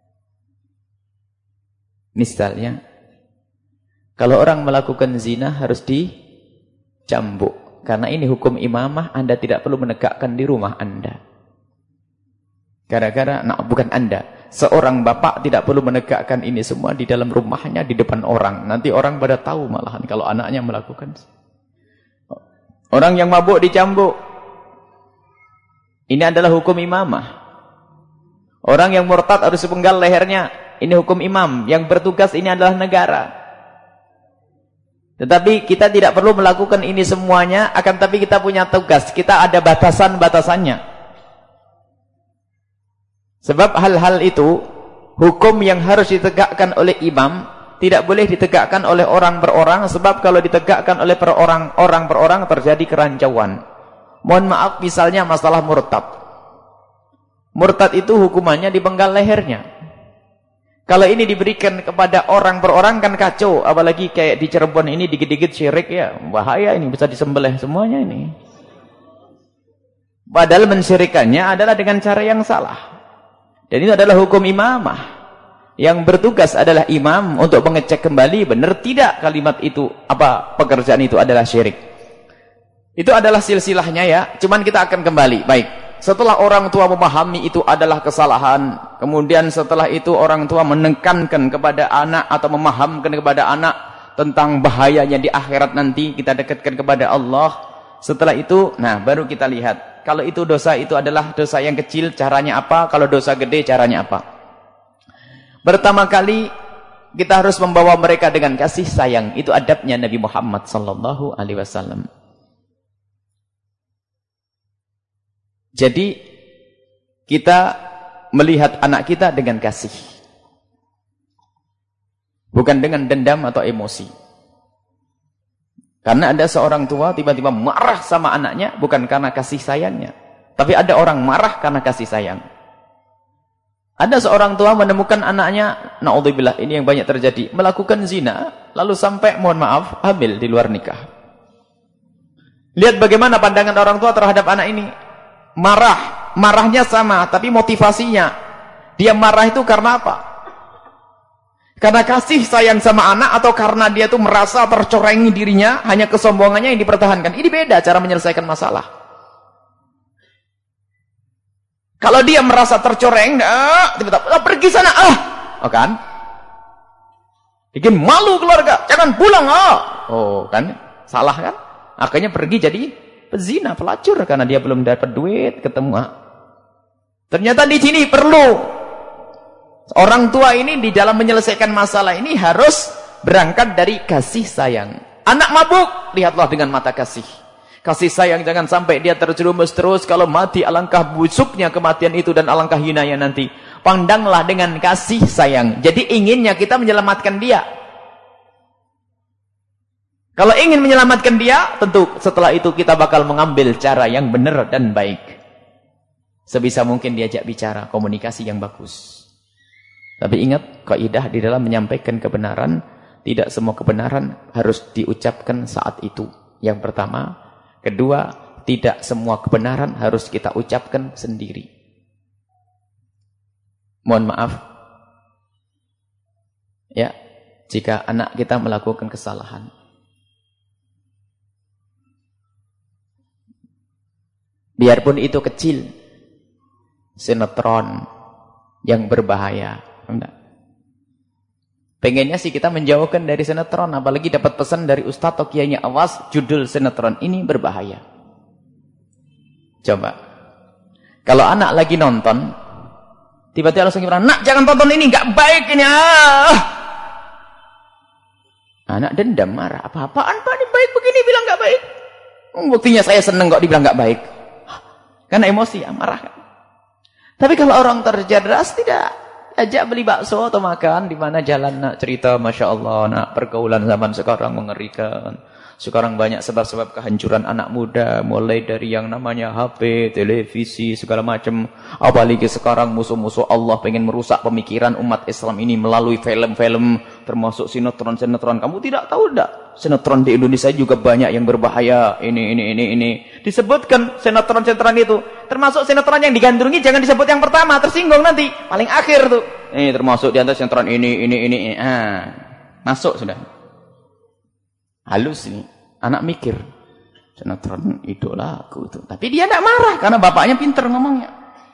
Misalnya, kalau orang melakukan zina harus dicambuk. Karena ini hukum imamah, Anda tidak perlu menegakkan di rumah Anda. Gara-gara, nah bukan Anda. Seorang bapak tidak perlu menegakkan ini semua di dalam rumahnya, di depan orang. Nanti orang pada tahu malahan kalau anaknya melakukan. Orang yang mabuk dicambuk. Ini adalah hukum imamah. Orang yang murtad harus dipenggal lehernya. Ini hukum imam. Yang bertugas ini adalah negara. Tetapi kita tidak perlu melakukan ini semuanya. Akan tapi kita punya tugas. Kita ada batasan-batasannya. Sebab hal-hal itu, hukum yang harus ditegakkan oleh imam, tidak boleh ditegakkan oleh orang per orang, sebab kalau ditegakkan oleh per orang, orang per orang terjadi kerancauan. Mohon maaf, misalnya masalah murtad. Murtad itu hukumannya dipenggal lehernya. Kalau ini diberikan kepada orang per orang kan kacau. Apalagi kayak di Cirebon ini dikit-dikit syirik ya. Bahaya ini, bisa disembelih semuanya ini. Padahal mensyirikannya adalah dengan cara yang salah. Dan itu adalah hukum imamah. Yang bertugas adalah imam untuk mengecek kembali benar tidak kalimat itu, apa pekerjaan itu adalah syirik. Itu adalah silsilahnya ya. Cuman kita akan kembali. Baik. Setelah orang tua memahami itu adalah kesalahan, kemudian setelah itu orang tua menekankan kepada anak atau memahamkan kepada anak tentang bahayanya di akhirat nanti, kita dekatkan kepada Allah. Setelah itu, nah baru kita lihat, kalau itu dosa itu adalah dosa yang kecil, caranya apa? Kalau dosa gede, caranya apa? Pertama kali, kita harus membawa mereka dengan kasih sayang. Itu adabnya Nabi Muhammad sallallahu alaihi wasallam. Jadi kita melihat anak kita dengan kasih. Bukan dengan dendam atau emosi. Karena ada seorang tua tiba-tiba marah sama anaknya bukan karena kasih sayangnya. Tapi ada orang marah karena kasih sayang. Ada seorang tua menemukan anaknya, naudzubillah, ini yang banyak terjadi, melakukan zina, lalu sampai mohon maaf hamil di luar nikah. Lihat bagaimana pandangan orang tua terhadap anak ini. Marah, marahnya sama, tapi motivasinya dia marah itu karena apa? Karena kasih sayang sama anak atau karena dia tuh merasa tercorengi dirinya, hanya kesombongannya yang dipertahankan. Ini beda cara menyelesaikan masalah. Kalau dia merasa tercoreng, ah, tiba-tiba ah, pergi sana, ah, oh kan? Bikin malu keluarga, jangan pulang, ah, oh kan? Salah kan? Akhirnya pergi jadi pezina, pelacur karena dia belum dapat duit, ketemu. Ternyata di sini perlu orang tua ini di dalam menyelesaikan masalah ini harus berangkat dari kasih sayang. Anak mabuk, lihatlah dengan mata kasih. Kasih sayang, jangan sampai dia terjerumus terus. Kalau mati alangkah busuknya kematian itu dan alangkah hinanya nanti. Pandanglah dengan kasih sayang. Jadi inginnya kita menyelamatkan dia. Kalau ingin menyelamatkan dia, tentu setelah itu kita bakal mengambil cara yang benar dan baik. Sebisa mungkin diajak bicara, komunikasi yang bagus. Tapi ingat, kaidah di dalam menyampaikan kebenaran, tidak semua kebenaran harus diucapkan saat itu. Yang pertama. Kedua, tidak semua kebenaran harus kita ucapkan sendiri. Mohon maaf. Ya, jika anak kita melakukan kesalahan. Biarpun itu kecil, sinetron yang berbahaya. Enggak. Pengennya sih kita menjauhkan dari sinetron, apalagi dapat pesan dari Ustadz atau kiainya, awas judul sinetron ini berbahaya. Coba, kalau anak lagi nonton, tiba-tiba langsung bilang, nak jangan tonton ini, nggak baik ini. Ah. Anak dendam, marah. Apa-apaan Pak, ini baik begini, bilang nggak baik. Buktinya saya seneng kok dibilang nggak baik. Karena emosi, ya, marah kan. Tapi kalau orang tercerdas tidak, ajak beli bakso atau makan di mana jalan, nak cerita, masya Allah, nak pergaulan zaman sekarang mengerikan. Sekarang banyak sebab-sebab kehancuran anak muda, mulai dari yang namanya H P, televisi, segala macam. Apalagi sekarang musuh-musuh Allah pengen merusak pemikiran umat Islam ini melalui film-film, termasuk sinetron-sinetron. Kamu tidak tahu enggak? Sinetron di Indonesia juga banyak yang berbahaya. Ini, ini, ini, ini. Disebutkan sinetron-sinetron itu. Termasuk sinetron yang digandrungi, jangan disebut yang pertama, tersinggung nanti. Paling akhir tuh. Ini termasuk di antara sinetron ini, ini, ini. ini. Ah, masuk sudah. Halus ini. Anak mikir, sinetron idolaku itu. Tapi dia tidak marah karena bapaknya pinter ngomongnya.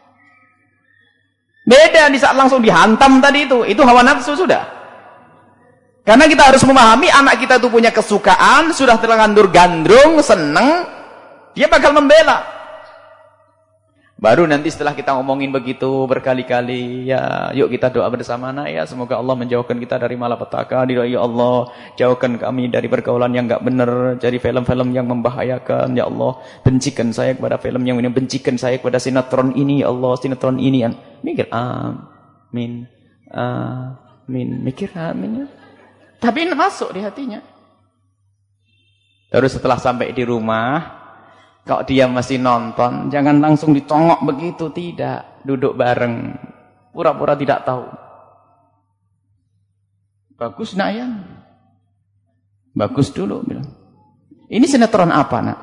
Beda di saat langsung dihantam tadi itu. Itu hawa nafsu sudah. Karena kita harus memahami anak kita itu punya kesukaan, sudah terlanjur gandrung, seneng, dia bakal membela. Baru nanti setelah kita ngomongin begitu berkali-kali, ya yuk kita doa bersama anak ya, semoga Allah menjauhkan kita dari malapetaka, ya Allah, jauhkan kami dari pergaulan yang enggak benar, dari film-film yang membahayakan, ya Allah, bencikan saya kepada film yang ini, bencikan saya kepada sinetron ini, ya Allah, sinetron ini. Mikir amin, amin, mikir amin ya. Tapi masuk di hatinya. Terus setelah sampai di rumah, kalau dia masih nonton, jangan langsung ditongok begitu, tidak. Duduk bareng, pura-pura tidak tahu. Bagus nak ya. Bagus dulu bilang. Ini sinetron apa nak?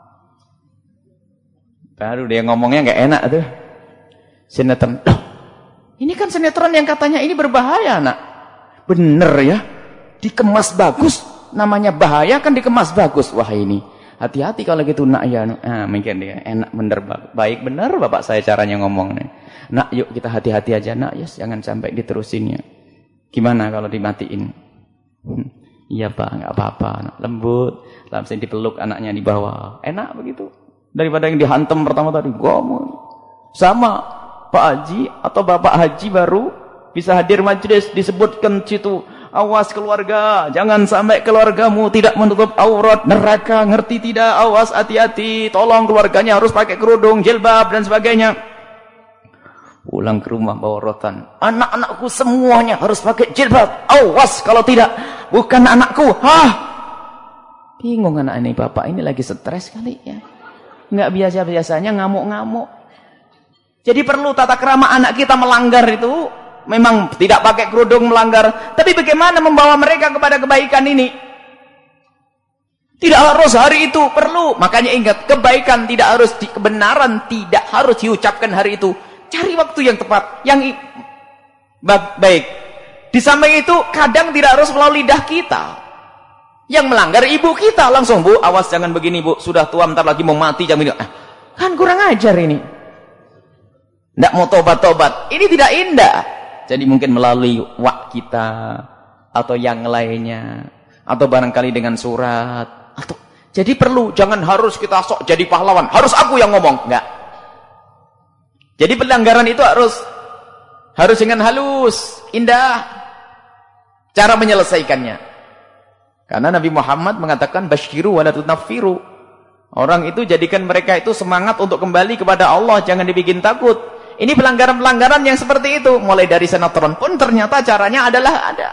Baru dia ngomongnya nggak enak tuh. Sinetron. Loh, ini kan sinetron yang katanya ini berbahaya nak. Bener ya. Dikemas bagus. Namanya bahaya kan dikemas bagus. Wah ini. Hati-hati kalau gitu nak ya. Ah, mungkin dia enak bener. Baik bener bapak saya caranya ngomongnya. Nak yuk kita hati-hati aja nak. Yes, jangan sampai diterusin ya. Gimana kalau dimatiin? Hmm. Iya pak, nggak apa-apa. Lembut. Langsung dipeluk anaknya di bawah. Enak begitu. Daripada yang dihantam pertama tadi. Gomong. Sama Pak Haji atau Bapak Haji baru bisa hadir majelis disebutkan situ. Awas keluarga. Jangan sampai keluargamu tidak menutup aurat. Neraka. Ngerti tidak? Awas hati-hati. Tolong keluarganya harus pakai kerudung, jilbab dan sebagainya. Pulang ke rumah bawa rotan. Anak-anakku semuanya harus pakai jilbab. Awas kalau tidak. Bukan anakku. Hah? Bingung anak ini. Bapak ini lagi stres kali ya. Nggak biasa-biasanya ngamuk-ngamuk. Jadi perlu tata krama anak kita melanggar itu. Memang tidak pakai kerudung melanggar. Tapi bagaimana membawa mereka kepada kebaikan ini? Tidak harus hari itu. Perlu. Makanya ingat. Kebaikan tidak harus. Di, kebenaran tidak harus diucapkan hari itu. Cari waktu yang tepat. Yang baik. Di samping itu kadang tidak harus melalui lidah kita. Yang melanggar ibu kita langsung, bu, awas jangan begini bu, sudah tua bentar lagi mau mati, jangan begini. Ah, kan kurang ajar ini. Tidak mau tobat-tobat, ini tidak indah. Jadi mungkin melalui wak kita atau yang lainnya, atau barangkali dengan surat. Atau jadi perlu, jangan harus kita sok jadi pahlawan, harus aku yang ngomong, enggak. Jadi pelanggaran itu harus harus dengan halus, indah cara menyelesaikannya. Karena Nabi Muhammad mengatakan basyiru wa la tunaffiru. Orang itu jadikan mereka itu semangat untuk kembali kepada Allah, jangan dibikin takut. Ini pelanggaran-pelanggaran yang seperti itu, mulai dari sinetron pun ternyata caranya adalah ada.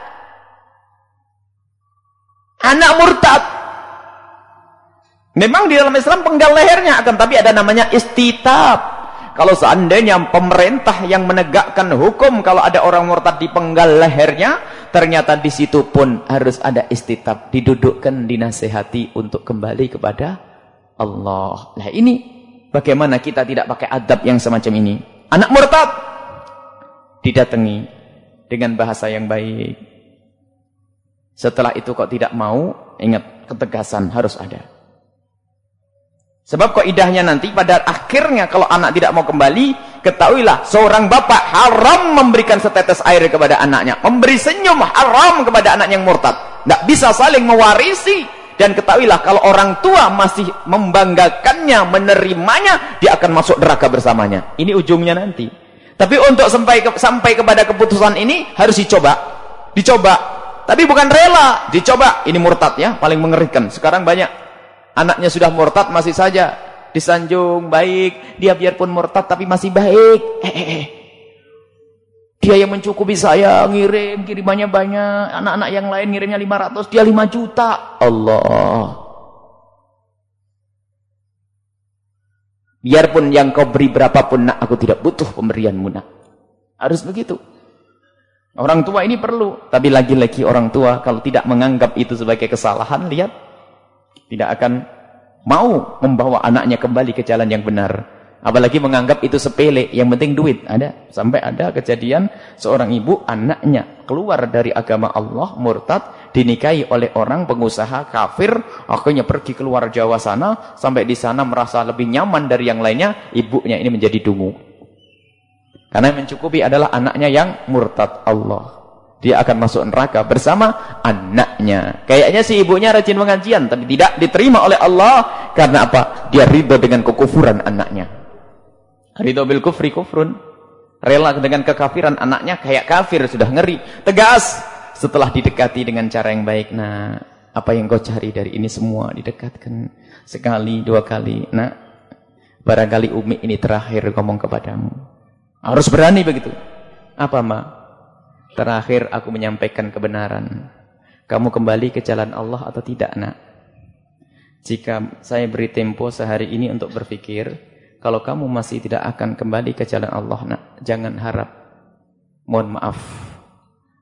Anak murtad. Memang di dalam Islam penggal lehernya akan, tapi ada namanya istitab. Kalau seandainya pemerintah yang menegakkan hukum, kalau ada orang murtad dipenggal lehernya, ternyata di situ pun harus ada istitab, didudukkan, dinasehati untuk kembali kepada Allah. Nah ini bagaimana kita tidak pakai adab yang semacam ini? Anak murtad didatangi dengan bahasa yang baik. Setelah itu kok tidak mau, ingat ketegasan harus ada. Sebab kaidahnya nanti pada akhirnya kalau anak tidak mau kembali, ketahuilah seorang bapak haram memberikan setetes air kepada anaknya. Memberi senyum haram kepada anak yang murtad. Tidak bisa saling mewarisi. Dan ketahuilah kalau orang tua masih membanggakannya, menerimanya, dia akan masuk neraka bersamanya. Ini ujungnya nanti. Tapi untuk sampai ke, sampai kepada keputusan ini harus dicoba. Dicoba. Tapi bukan rela. Dicoba. Ini murtad ya, paling mengerikan. Sekarang banyak. Anaknya sudah murtad masih saja disanjung baik, dia biarpun murtad tapi masih baik. Eh, eh, eh. Dia yang mencukupi saya, ngirim kirimannya banyak, anak-anak yang lain ngirimnya lima ratus, dia lima juta. Allah. Biarpun yang kau beri berapapun nak, aku tidak butuh pemberianmu nak. Harus begitu. Orang tua ini perlu, tapi lagi-lagi orang tua kalau tidak menganggap itu sebagai kesalahan, lihat. Tidak akan mau membawa anaknya kembali ke jalan yang benar. Apalagi menganggap itu sepele, yang penting duit. Ada. Sampai ada kejadian seorang ibu, anaknya keluar dari agama Allah, murtad, dinikahi oleh orang pengusaha kafir, akhirnya pergi keluar Jawa sana, sampai di sana merasa lebih nyaman dari yang lainnya, ibunya ini menjadi dungu. Karena yang mencukupi adalah anaknya yang murtad Allah. Dia akan masuk neraka bersama anaknya. Kayaknya si ibunya rajin pengajian, tapi tidak diterima oleh Allah. Karena apa? Dia ridho dengan kekufuran anaknya. Ridho bil kufri kufrun. Rela dengan kekafiran anaknya, kayak kafir, sudah ngeri. Tegas. Setelah didekati dengan cara yang baik. Nah, apa yang kau cari dari ini semua? Didekatkan sekali, dua kali. Nah, barangkali Umi ini terakhir ngomong kepadamu. Harus berani begitu. Apa ma? Terakhir aku menyampaikan kebenaran. Kamu kembali ke jalan Allah atau tidak nak? Jika saya beri tempo sehari ini untuk berpikir, kalau kamu masih tidak akan kembali ke jalan Allah nak, jangan harap. Mohon maaf.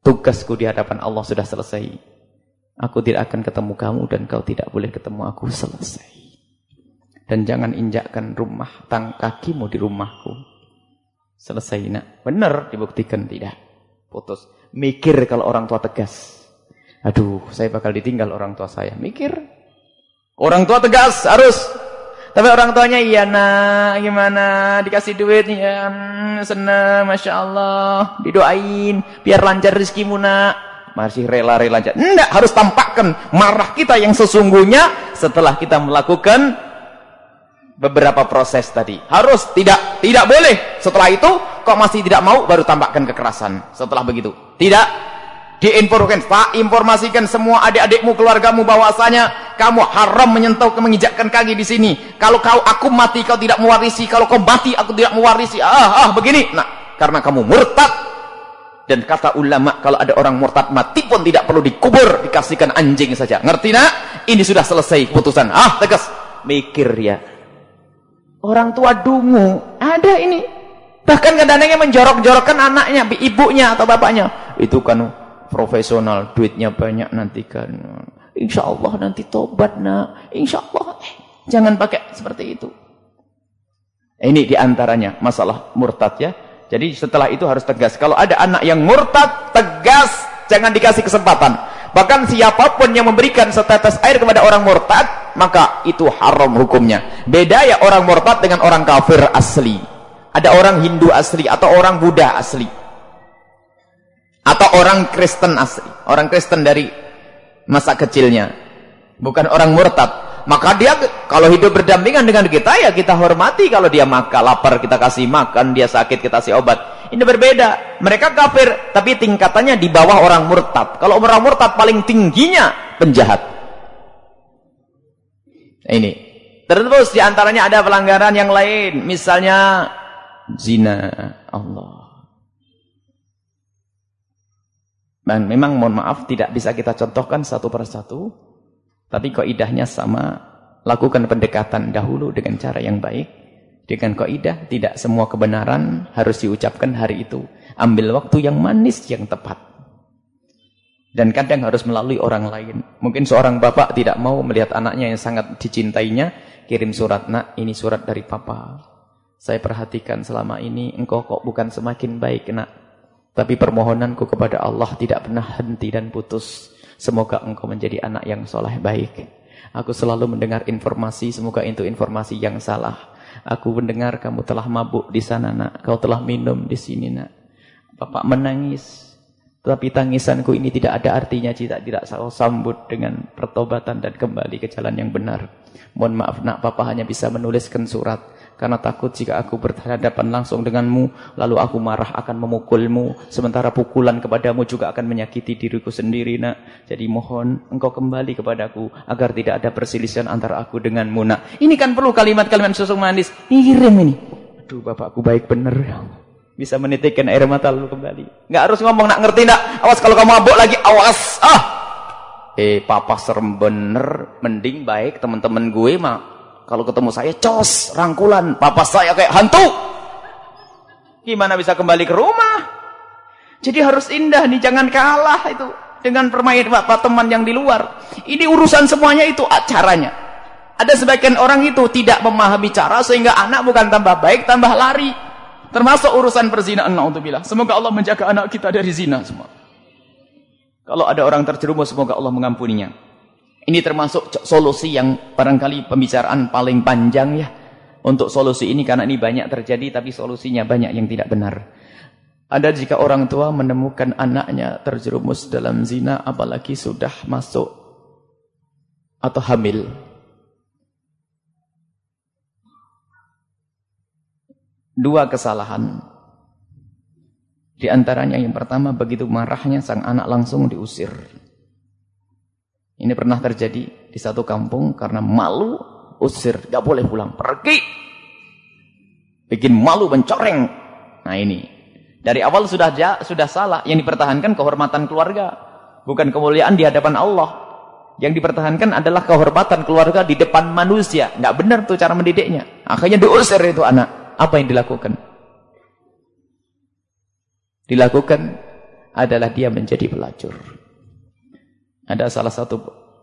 Tugasku di hadapan Allah sudah selesai. Aku tidak akan ketemu kamu dan kau tidak boleh ketemu aku. Selesai. Dan jangan injakkan rumah tang kakimu di rumahku. Selesai nak. Benar dibuktikan tidak. Putus. Mikir kalau orang tua tegas. Aduh, saya bakal ditinggal orang tua saya. Mikir. Orang tua tegas harus. Tapi orang tuanya, iya nak, gimana, dikasih duit, ya, hmm, senang, Masya Allah, didoain, biar lancar rezekimu nak, masih rela-rela lancar. Enggak, harus tampakkan marah kita yang sesungguhnya setelah kita melakukan beberapa proses tadi. Harus, tidak, tidak boleh. Setelah itu, kok masih tidak mau, baru tampakkan kekerasan. Setelah begitu, tidak. Diinformasikan, tak informasikan semua adik-adikmu, keluargamu bahwasanya kamu haram menyentuh, menginjakkan kaki di sini. Kalau kau aku mati kau tidak mewarisi, kalau kau mati aku tidak mewarisi. Ah, ah begini. Nah, karena kamu murtad. Dan kata ulama, kalau ada orang murtad mati pun tidak perlu dikubur, dikasihkan anjing saja. Ngerti nak? Ini sudah selesai keputusan. Ah, tegas. Mikir ya. Orang tua dungu, ada ini. Bahkan kadang-kadang menjorok-jorokkan anaknya, ibunya atau bapaknya. Itu kan profesional, duitnya banyak nanti kan. Insya Allah nanti tobat nak. Insya Allah. Eh, jangan pakai seperti itu. Ini diantaranya masalah murtad ya. Jadi setelah itu harus tegas. Kalau ada anak yang murtad, tegas. Jangan dikasih kesempatan. Bahkan siapapun yang memberikan setetes air kepada orang murtad, maka itu haram hukumnya. Beda ya orang murtad dengan orang kafir asli. Ada orang Hindu asli atau orang Buddha asli. Atau orang Kristen asli, orang Kristen dari masa kecilnya, bukan orang murtad. Maka dia kalau hidup berdampingan dengan kita, ya kita hormati. Kalau dia makan, lapar kita kasih makan, dia sakit kita kasih obat. Ini berbeda. Mereka kafir, tapi tingkatannya di bawah orang murtad. Kalau orang murtad paling tingginya penjahat. Ini. Terus diantaranya ada pelanggaran yang lain, misalnya zina. Allah. Dan memang mohon maaf tidak bisa kita contohkan satu persatu, tapi kaidahnya sama. Lakukan pendekatan dahulu dengan cara yang baik. Dengan kaidah tidak semua kebenaran harus diucapkan hari itu. Ambil waktu yang manis yang tepat. Dan kadang harus melalui orang lain. Mungkin seorang bapak tidak mau melihat anaknya yang sangat dicintainya, kirim surat, nak ini surat dari papa. Saya perhatikan selama ini engkau kok bukan semakin baik nak. Tapi permohonanku kepada Allah tidak pernah henti dan putus. Semoga engkau menjadi anak yang soleh baik. Aku selalu mendengar informasi, semoga itu informasi yang salah. Aku mendengar kamu telah mabuk di sana nak. Kau telah minum di sini nak. Bapak menangis. Tapi tangisanku ini tidak ada artinya jika tidak saya sambut dengan pertobatan dan kembali ke jalan yang benar. Mohon maaf nak, Papa hanya bisa menuliskan surat. Karena takut jika aku berhadapan langsung denganmu, lalu aku marah akan memukulmu. Sementara pukulan kepadamu juga akan menyakiti diriku sendiri nak. Jadi mohon engkau kembali kepadaku agar tidak ada perselisihan antara aku denganmu nak. Ini kan perlu kalimat-kalimat susu manis. Ngirim ini. Aduh bapakku baik bener. Bisa menitikkan air mata lalu kembali. Nggak harus ngomong nak, ngerti nak? Awas kalau kamu mabuk lagi, awas. Ah. Eh papa serem bener. Mending baik teman-teman gue mah. Kalau ketemu saya, cos, rangkulan. Papa saya kayak hantu. Gimana bisa kembali ke rumah? Jadi harus indah nih, jangan kalah itu. Dengan permainan bapak teman yang di luar. Ini urusan semuanya itu acaranya. Ada sebagian orang itu tidak memahami cara, sehingga anak bukan tambah baik, tambah lari. Termasuk urusan perzinahan, na'udzubillah. Semoga Allah menjaga anak kita dari zina semua. Kalau ada orang terjerumus, semoga Allah mengampuninya. Ini termasuk solusi yang barangkali pembicaraan paling panjang ya. Untuk solusi ini, karena ini banyak terjadi, tapi solusinya banyak yang tidak benar. Ada jika orang tua menemukan anaknya terjerumus dalam zina, apalagi sudah masuk atau hamil. Dua kesalahan. Di antaranya yang pertama, begitu marahnya sang anak langsung diusir. Ini pernah terjadi di satu kampung karena malu, usir, gak boleh pulang, pergi. Bikin malu, mencoreng. Nah ini, dari awal sudah sudah salah. Yang dipertahankan kehormatan keluarga, bukan kemuliaan di hadapan Allah. Yang dipertahankan adalah kehormatan keluarga di depan manusia. Gak benar tuh cara mendidiknya. Akhirnya diusir itu anak. Apa yang dilakukan? Dilakukan adalah dia menjadi pelacur. Ada salah satu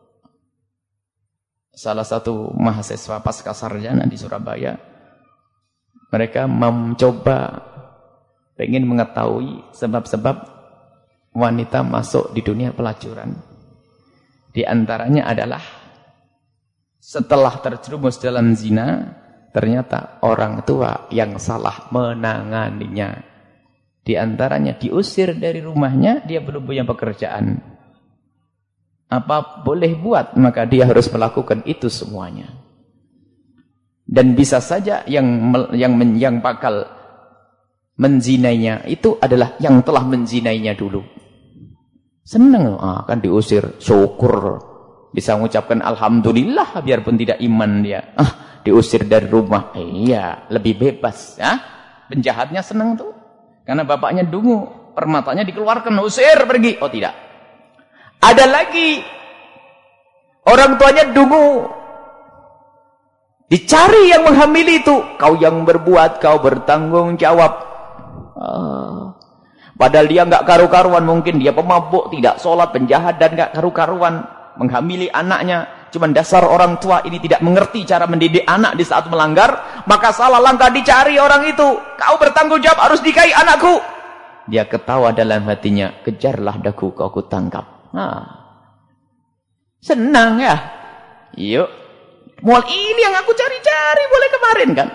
salah satu mahasiswa pasca sarjana di Surabaya. Mereka mencoba pengen mengetahui sebab-sebab wanita masuk di dunia pelacuran. Di antaranya adalah setelah terjerumus dalam zina, ternyata orang tua yang salah menanganinya. Di antaranya diusir dari rumahnya, dia belum punya pekerjaan. Apa boleh buat, maka dia harus melakukan itu semuanya. Dan bisa saja yang yang yang bakal menzinainya itu adalah yang telah menzinainya dulu. Senang, ah, kan diusir, syukur, bisa mengucapkan alhamdulillah biarpun tidak iman dia. Ah, diusir dari rumah, iya, lebih bebas, ya. Penjahatnya senang tuh, karena bapaknya dungu, permatanya dikeluarkan, usir pergi. Oh tidak. Ada lagi orang tuanya dungu, dicari yang menghamili itu, kau yang berbuat, kau bertanggung jawab. Ah. Padahal dia nggak karu-karuan, mungkin dia pemabuk, tidak sholat, penjahat dan nggak karu-karuan, menghamili anaknya. Cuman dasar orang tua ini tidak mengerti cara mendidik anak di saat melanggar, maka salah langkah dicari orang itu. Kau bertanggung jawab, harus nikahi anakku. Dia ketawa dalam hatinya, kejarlah daku kau kutangkap. Nah, senang ya. Yuk, mal ini yang aku cari-cari boleh kemarin kan.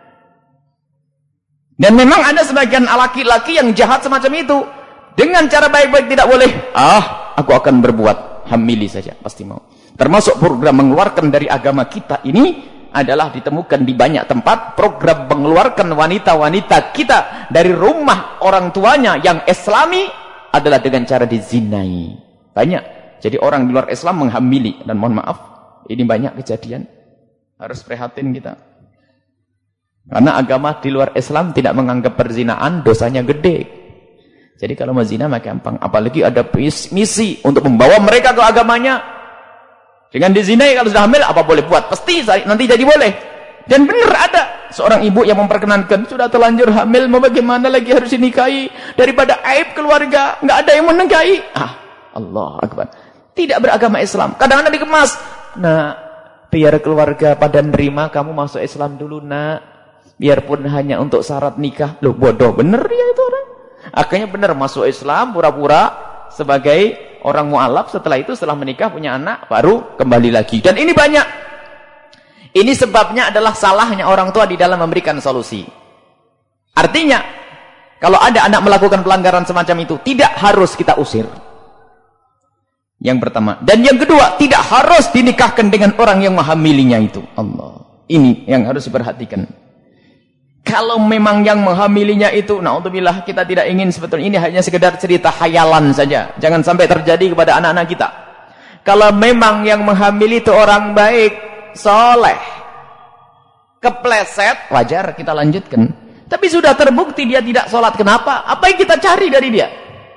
Dan memang ada sebagian laki-laki yang jahat semacam itu. Dengan cara baik-baik tidak boleh. Ah, aku akan berbuat. Hamili saja, pasti mau. Termasuk program mengeluarkan dari agama kita ini adalah ditemukan di banyak tempat. Program mengeluarkan wanita-wanita kita dari rumah orang tuanya yang islami adalah dengan cara dizinai. Banyak. Jadi orang di luar Islam menghamili. Dan mohon maaf, ini banyak kejadian. Harus prihatin kita. Karena agama di luar Islam tidak menganggap perzinaan dosanya gede. Jadi kalau mau zina maka gampang. Apalagi ada misi untuk membawa mereka ke agamanya. Dengan dizinai kalau sudah hamil apa boleh buat? Pasti nanti jadi boleh. Dan benar ada seorang ibu yang memperkenankan, sudah terlanjur hamil, mau bagaimana lagi harus dinikahi, daripada aib keluarga, nggak ada yang menikahi. Ah, Allah Akbar. Tidak beragama Islam. Kadang-kadang dikemas. Nah, biar keluarga pada nerima kamu masuk Islam dulu, nak. Biarpun hanya untuk syarat nikah. Loh, bodoh bener ya itu orang. Akhirnya benar masuk Islam, pura-pura sebagai orang mu'alaf. Setelah itu, setelah menikah, punya anak, baru kembali lagi. Dan ini banyak. Ini sebabnya adalah salahnya orang tua di dalam memberikan solusi. Artinya, kalau ada anak melakukan pelanggaran semacam itu, tidak harus kita usir. Yang pertama. Dan yang kedua, tidak harus dinikahkan dengan orang yang menghamilinya itu. Allah. Ini yang harus diperhatikan. Kalau memang yang menghamilinya itu, na'udzubillah, kita tidak ingin sebetulnya ini hanya sekedar cerita khayalan saja. Jangan sampai terjadi kepada anak-anak kita. Kalau memang yang menghamili itu orang baik, soleh, kepleset, wajar kita lanjutkan. Tapi sudah terbukti dia tidak sholat, kenapa? Apa yang kita cari dari dia?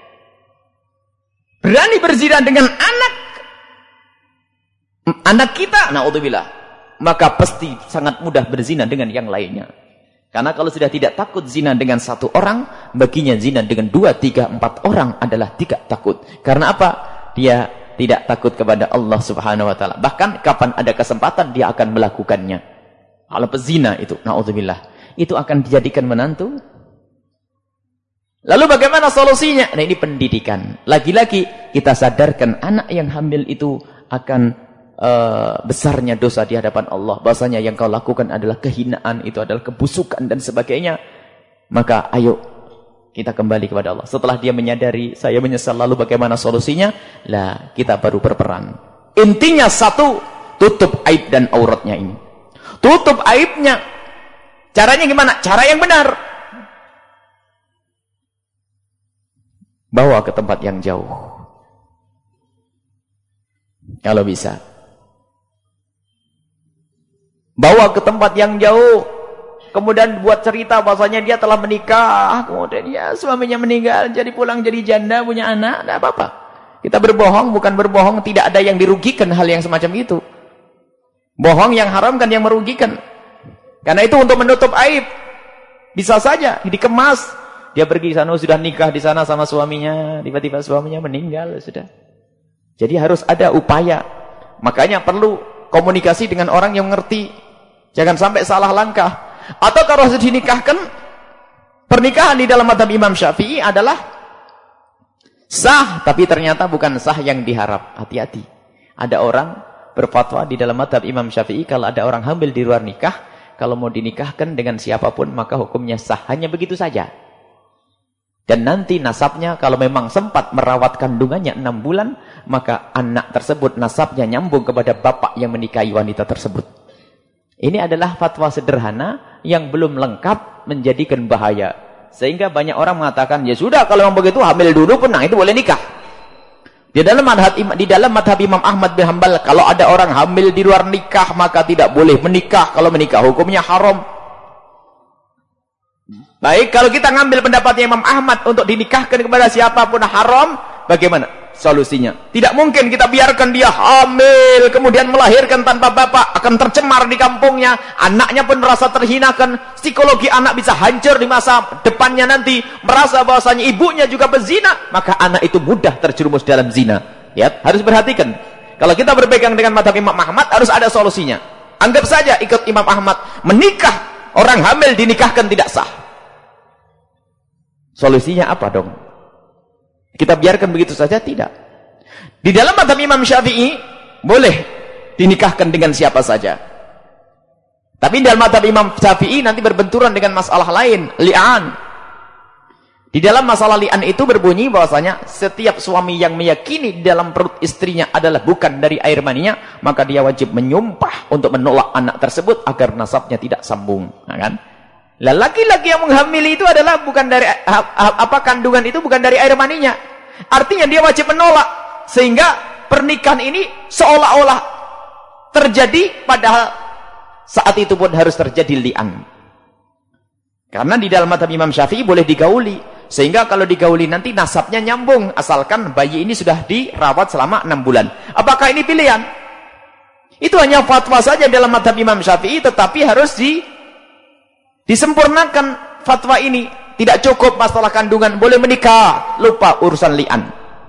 Berani berzina dengan anak anak kita, na'udzubillah, maka pasti sangat mudah berzina dengan yang lainnya. Karena kalau sudah tidak takut zina dengan satu orang, baginya zina dengan dua, tiga, empat orang adalah tidak takut. Karena apa? Dia tidak takut kepada Allah Subhanahu Wa Taala. Bahkan kapan ada kesempatan dia akan melakukannya. Kalau pezina itu, na'udzubillah, itu akan dijadikan menantu. Lalu bagaimana solusinya? Nah, ini pendidikan. Lagi-lagi kita sadarkan anak yang hamil itu akan Uh, besarnya dosa di hadapan Allah. Bahasanya yang kau lakukan adalah kehinaan, itu adalah kebusukan dan sebagainya. Maka ayo kita kembali kepada Allah. Setelah dia menyadari, saya menyesal, lalu bagaimana solusinya? Lah, kita baru berperan. Intinya satu, tutup aib dan auratnya ini. Tutup aibnya. Caranya gimana? Cara yang benar. Bawa ke tempat yang jauh. Kalau bisa. Bawa ke tempat yang jauh. Kemudian buat cerita bahasanya dia telah menikah. Kemudian ya suaminya meninggal. Jadi pulang jadi janda, punya anak. Tidak apa-apa. Kita berbohong, bukan berbohong. Tidak ada yang dirugikan hal yang semacam itu. Bohong yang haram kan yang merugikan. Karena itu untuk menutup aib. Bisa saja dikemas. Dia pergi sana sudah nikah di sana sama suaminya, tiba-tiba suaminya meninggal sudah. Jadi harus ada upaya. Makanya perlu komunikasi dengan orang yang mengerti. Jangan sampai salah langkah. Atau kalau harus dinikahkan, pernikahan di dalam mazhab Imam Syafi'i adalah sah, tapi ternyata bukan sah yang diharap. Hati-hati. Ada orang berfatwa di dalam mazhab Imam Syafi'i kalau ada orang hamil di luar nikah, kalau mau dinikahkan dengan siapapun maka hukumnya sah. Hanya begitu saja. Dan nanti nasabnya kalau memang sempat merawat kandungannya enam bulan, maka anak tersebut nasabnya nyambung kepada bapak yang menikahi wanita tersebut. Ini adalah fatwa sederhana yang belum lengkap menjadikan bahaya. Sehingga banyak orang mengatakan, ya sudah kalau memang begitu hamil dulu pun nah itu boleh nikah. Di dalam madhab, di dalam madhab Imam Ahmad bin Hanbal, kalau ada orang hamil di luar nikah maka tidak boleh menikah. Kalau menikah hukumnya haram. Baik, kalau kita ngambil pendapatnya Imam Ahmad untuk dinikahkan kepada siapapun haram, bagaimana solusinya? Tidak mungkin kita biarkan dia hamil, kemudian melahirkan tanpa bapak, akan tercemar di kampungnya, anaknya pun merasa terhinakan, psikologi anak bisa hancur di masa depannya nanti, merasa bahwasanya ibunya juga berzina, maka anak itu mudah terjerumus dalam zina. Ya, harus perhatikan. Kalau kita berpegang dengan mazhab Imam Ahmad, harus ada solusinya. Anggap saja ikut Imam Ahmad, menikah, orang hamil dinikahkan tidak sah. Solusinya apa dong? Kita biarkan begitu saja? Tidak. Di dalam mazhab Imam Syafi'i boleh dinikahkan dengan siapa saja. Tapi dalam mazhab Imam Syafi'i nanti berbenturan dengan masalah lain, li'an. Di dalam masalah li'an itu berbunyi bahwasanya setiap suami yang meyakini di dalam perut istrinya adalah bukan dari air maninya, maka dia wajib menyumpah untuk menolak anak tersebut agar nasabnya tidak sambung, nah, kan? Lah laki-laki yang menghamili itu adalah bukan dari apa kandungan itu bukan dari air maninya. Artinya dia wajib menolak, sehingga pernikahan ini seolah-olah terjadi padahal saat itu pun harus terjadi li'an. Karena di dalam mazhab Imam Syafi'i boleh digauli, sehingga kalau digauli nanti nasabnya nyambung asalkan bayi ini sudah dirawat selama enam bulan. Apakah ini pilihan? Itu hanya fatwa saja dalam mazhab Imam Syafi'i, tetapi harus di disempurnakan fatwa ini. Tidak cukup masalah kandungan, boleh menikah, lupa urusan li'an.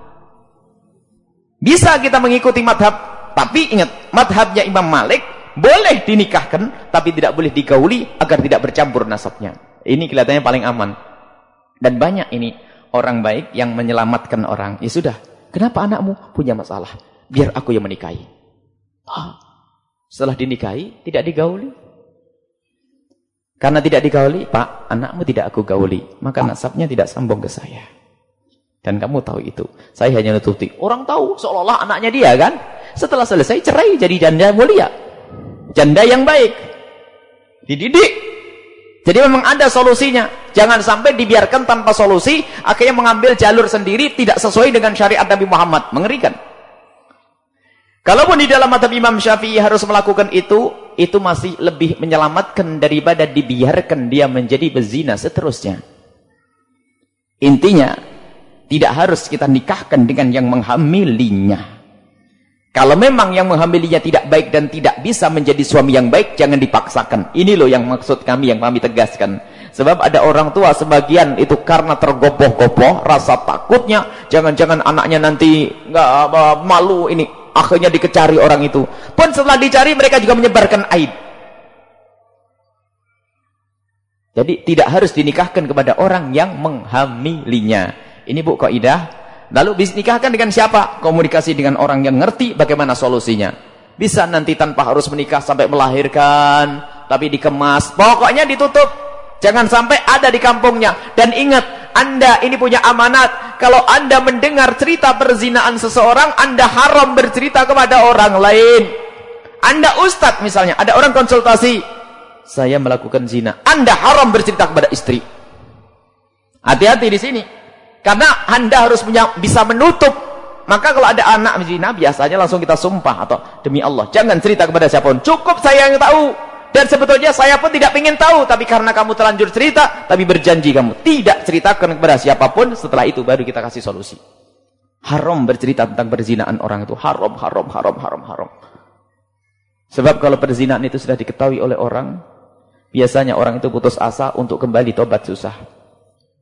Bisa kita mengikuti madhab, tapi ingat, madhabnya Imam Malik boleh dinikahkan, tapi tidak boleh digauli agar tidak bercampur nasabnya. Ini kelihatannya paling aman. Dan banyak ini orang baik yang menyelamatkan orang. Ya sudah, kenapa anakmu punya masalah? Biar aku yang menikahi. Oh, setelah dinikahi, tidak digauli. Karena tidak digauli, Pak, anakmu tidak aku gauli, maka nasabnya tidak sambung ke saya. Dan kamu tahu itu. Saya hanya nututi. Orang tahu, seolah-olah anaknya dia kan. Setelah selesai, cerai jadi janda mulia. Janda yang baik. Dididik. Jadi memang ada solusinya. Jangan sampai dibiarkan tanpa solusi, akhirnya mengambil jalur sendiri, tidak sesuai dengan syariat Nabi Muhammad. Mengerikan. Kalaupun di dalam mazhab Imam Syafi'i harus melakukan itu, itu masih lebih menyelamatkan daripada dibiarkan dia menjadi bezina seterusnya. Intinya, tidak harus kita nikahkan dengan yang menghamilinya. Kalau memang yang menghamilinya tidak baik dan tidak bisa menjadi suami yang baik, jangan dipaksakan. Ini loh yang maksud kami, yang kami tegaskan. Sebab ada orang tua sebagian itu karena tergopoh-gopoh, rasa takutnya, jangan-jangan anaknya nanti nggak uh, malu ini. Akhirnya dikecari orang itu. Pun setelah dicari mereka juga menyebarkan aib. Jadi tidak harus dinikahkan kepada orang yang menghamilinya. Ini bu kaidah. Lalu bisa nikahkan dengan siapa? Komunikasi dengan orang yang ngerti bagaimana solusinya. Bisa nanti tanpa harus menikah sampai melahirkan, tapi dikemas. Pokoknya ditutup. Jangan sampai ada di kampungnya. Dan ingat, Anda ini punya amanat. Kalau Anda mendengar cerita perzinaan seseorang, Anda haram bercerita kepada orang lain. Anda ustadz misalnya, ada orang konsultasi, saya melakukan zina. Anda haram bercerita kepada istri. Hati-hati di sini. Karena Anda harus punya, bisa menutup. Maka kalau ada anak zina, biasanya langsung kita sumpah. Atau demi Allah, jangan cerita kepada siapapun. Cukup saya yang tahu. Dan sebetulnya saya pun tidak ingin tahu. Tapi karena kamu terlanjur cerita, tapi berjanji kamu tidak ceritakan kepada siapapun. Setelah itu baru kita kasih solusi. Haram bercerita tentang perzinaan orang itu. Haram, haram, haram, haram, haram. Sebab kalau perzinaan itu sudah diketahui oleh orang, biasanya orang itu putus asa untuk kembali tobat susah.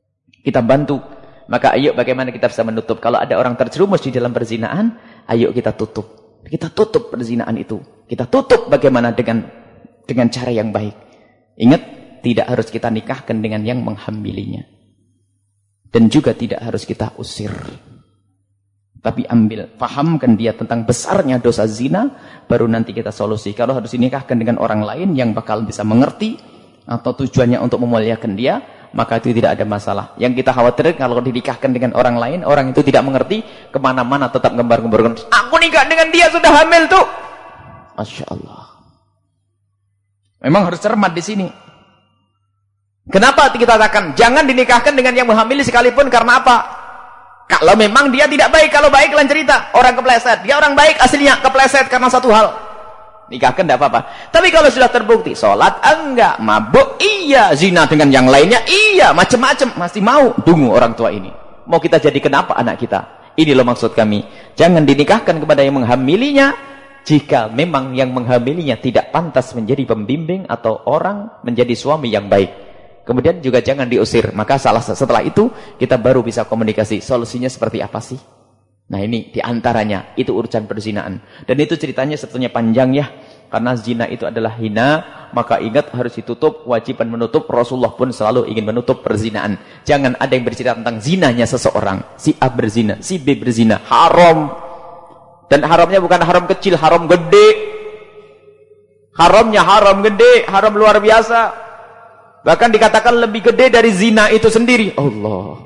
Kita bantu. Maka ayo bagaimana kita bisa menutup. Kalau ada orang terjerumus di dalam perzinahan, ayo kita tutup. Kita tutup perzinahan itu. Kita tutup bagaimana dengan dengan cara yang baik. Ingat, tidak harus kita nikahkan dengan yang menghamilinya. Dan juga tidak harus kita usir. Tapi ambil, fahamkan dia tentang besarnya dosa zina, baru nanti kita solusi. Kalau harus dinikahkan dengan orang lain yang bakal bisa mengerti, atau tujuannya untuk memuliakan dia, maka itu tidak ada masalah. Yang kita khawatir kalau dinikahkan dengan orang lain, orang itu tidak mengerti, kemana-mana tetap gembar-gembar. Aku nikah dengan dia sudah hamil tuh. Masya Allah. Memang harus cermat di sini. Kenapa kita katakan jangan dinikahkan dengan yang menghamili sekalipun? Karena apa? Kalau memang dia tidak baik, kalau baik lain cerita. Orang kepleset, dia orang baik aslinya kepleset karena satu hal. Nikahkan tidak apa-apa. Tapi kalau sudah terbukti sholat enggak, mabuk iya, zina dengan yang lainnya iya, macam-macam masih mau. Dungu orang tua ini. Mau kita jadi kenapa anak kita? Ini loh maksud kami. Jangan dinikahkan kepada yang menghamilinya jika memang yang menghamilinya tidak pantas menjadi pembimbing atau orang menjadi suami yang baik. Kemudian juga jangan diusir. Maka salah setelah itu kita baru bisa komunikasi. Solusinya seperti apa sih? Nah ini diantaranya. Itu urusan perzinahan. Dan itu ceritanya sebetulnya panjang ya. Karena zina itu adalah hina. Maka ingat harus ditutup. Wajiban menutup. Rasulullah pun selalu ingin menutup perzinahan. Jangan ada yang bercerita tentang zinanya seseorang. Si A berzina. Si B berzina. Haram. Dan haramnya bukan haram kecil. Haram gede. Haramnya haram gede. Haram luar biasa. Bahkan dikatakan lebih gede dari zina itu sendiri. Allah.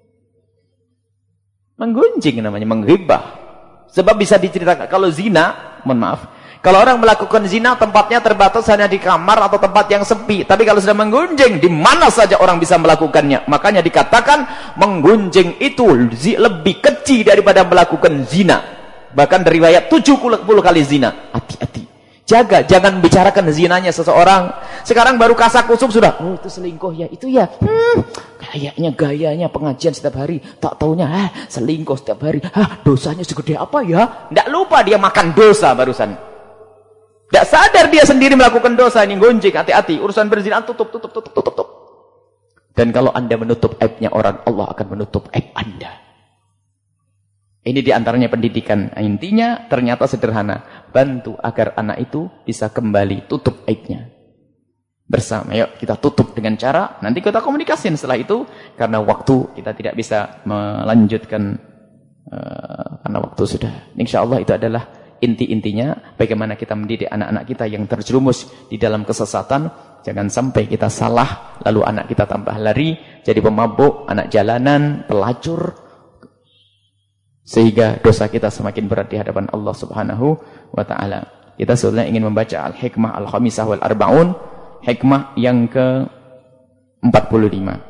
Menggunjing namanya, menghibah. Sebab bisa diceritakan, kalau zina, mohon maaf, kalau orang melakukan zina, tempatnya terbatas hanya di kamar atau tempat yang sepi. Tapi kalau sudah menggunjing, di mana saja orang bisa melakukannya. Makanya dikatakan, menggunjing itu lebih kecil daripada melakukan zina. Bahkan dari riwayat tujuh puluh kali zina. Hati-hati. Jaga, jangan bicarakan zinanya seseorang. Sekarang baru kasak kusuk sudah. Oh itu selingkuh ya, itu ya. Hmm, kayaknya gayanya pengajian setiap hari. Tak taunya, ah, selingkuh setiap hari. Ah, dosanya segede apa ya? Tidak lupa dia makan dosa barusan. Tidak sadar dia sendiri melakukan dosa. Ini gonjing, hati-hati. Urusan berzina tutup, tutup, tutup, tutup, tutup. Dan kalau anda menutup aibnya orang, Allah akan menutup aib anda. Ini diantaranya pendidikan. Intinya ternyata sederhana. Bantu agar anak itu bisa kembali tutup aibnya. Bersama, yuk kita tutup dengan cara, nanti kita komunikasiin setelah itu. Karena waktu kita tidak bisa melanjutkan. Uh, karena waktu sudah. Insya Allah itu adalah inti-intinya. Bagaimana kita mendidik anak-anak kita yang terjerumus di dalam kesesatan. Jangan sampai kita salah. Lalu anak kita tambah lari. Jadi pemabuk, anak jalanan, pelacur. Sehingga dosa kita semakin berat di hadapan Allah Subhanahu wa ta'ala. Kita sebetulnya ingin membaca Al-Hikmah Al-Khamisah wal Arba'un. Hikmah yang ke empat puluh lima.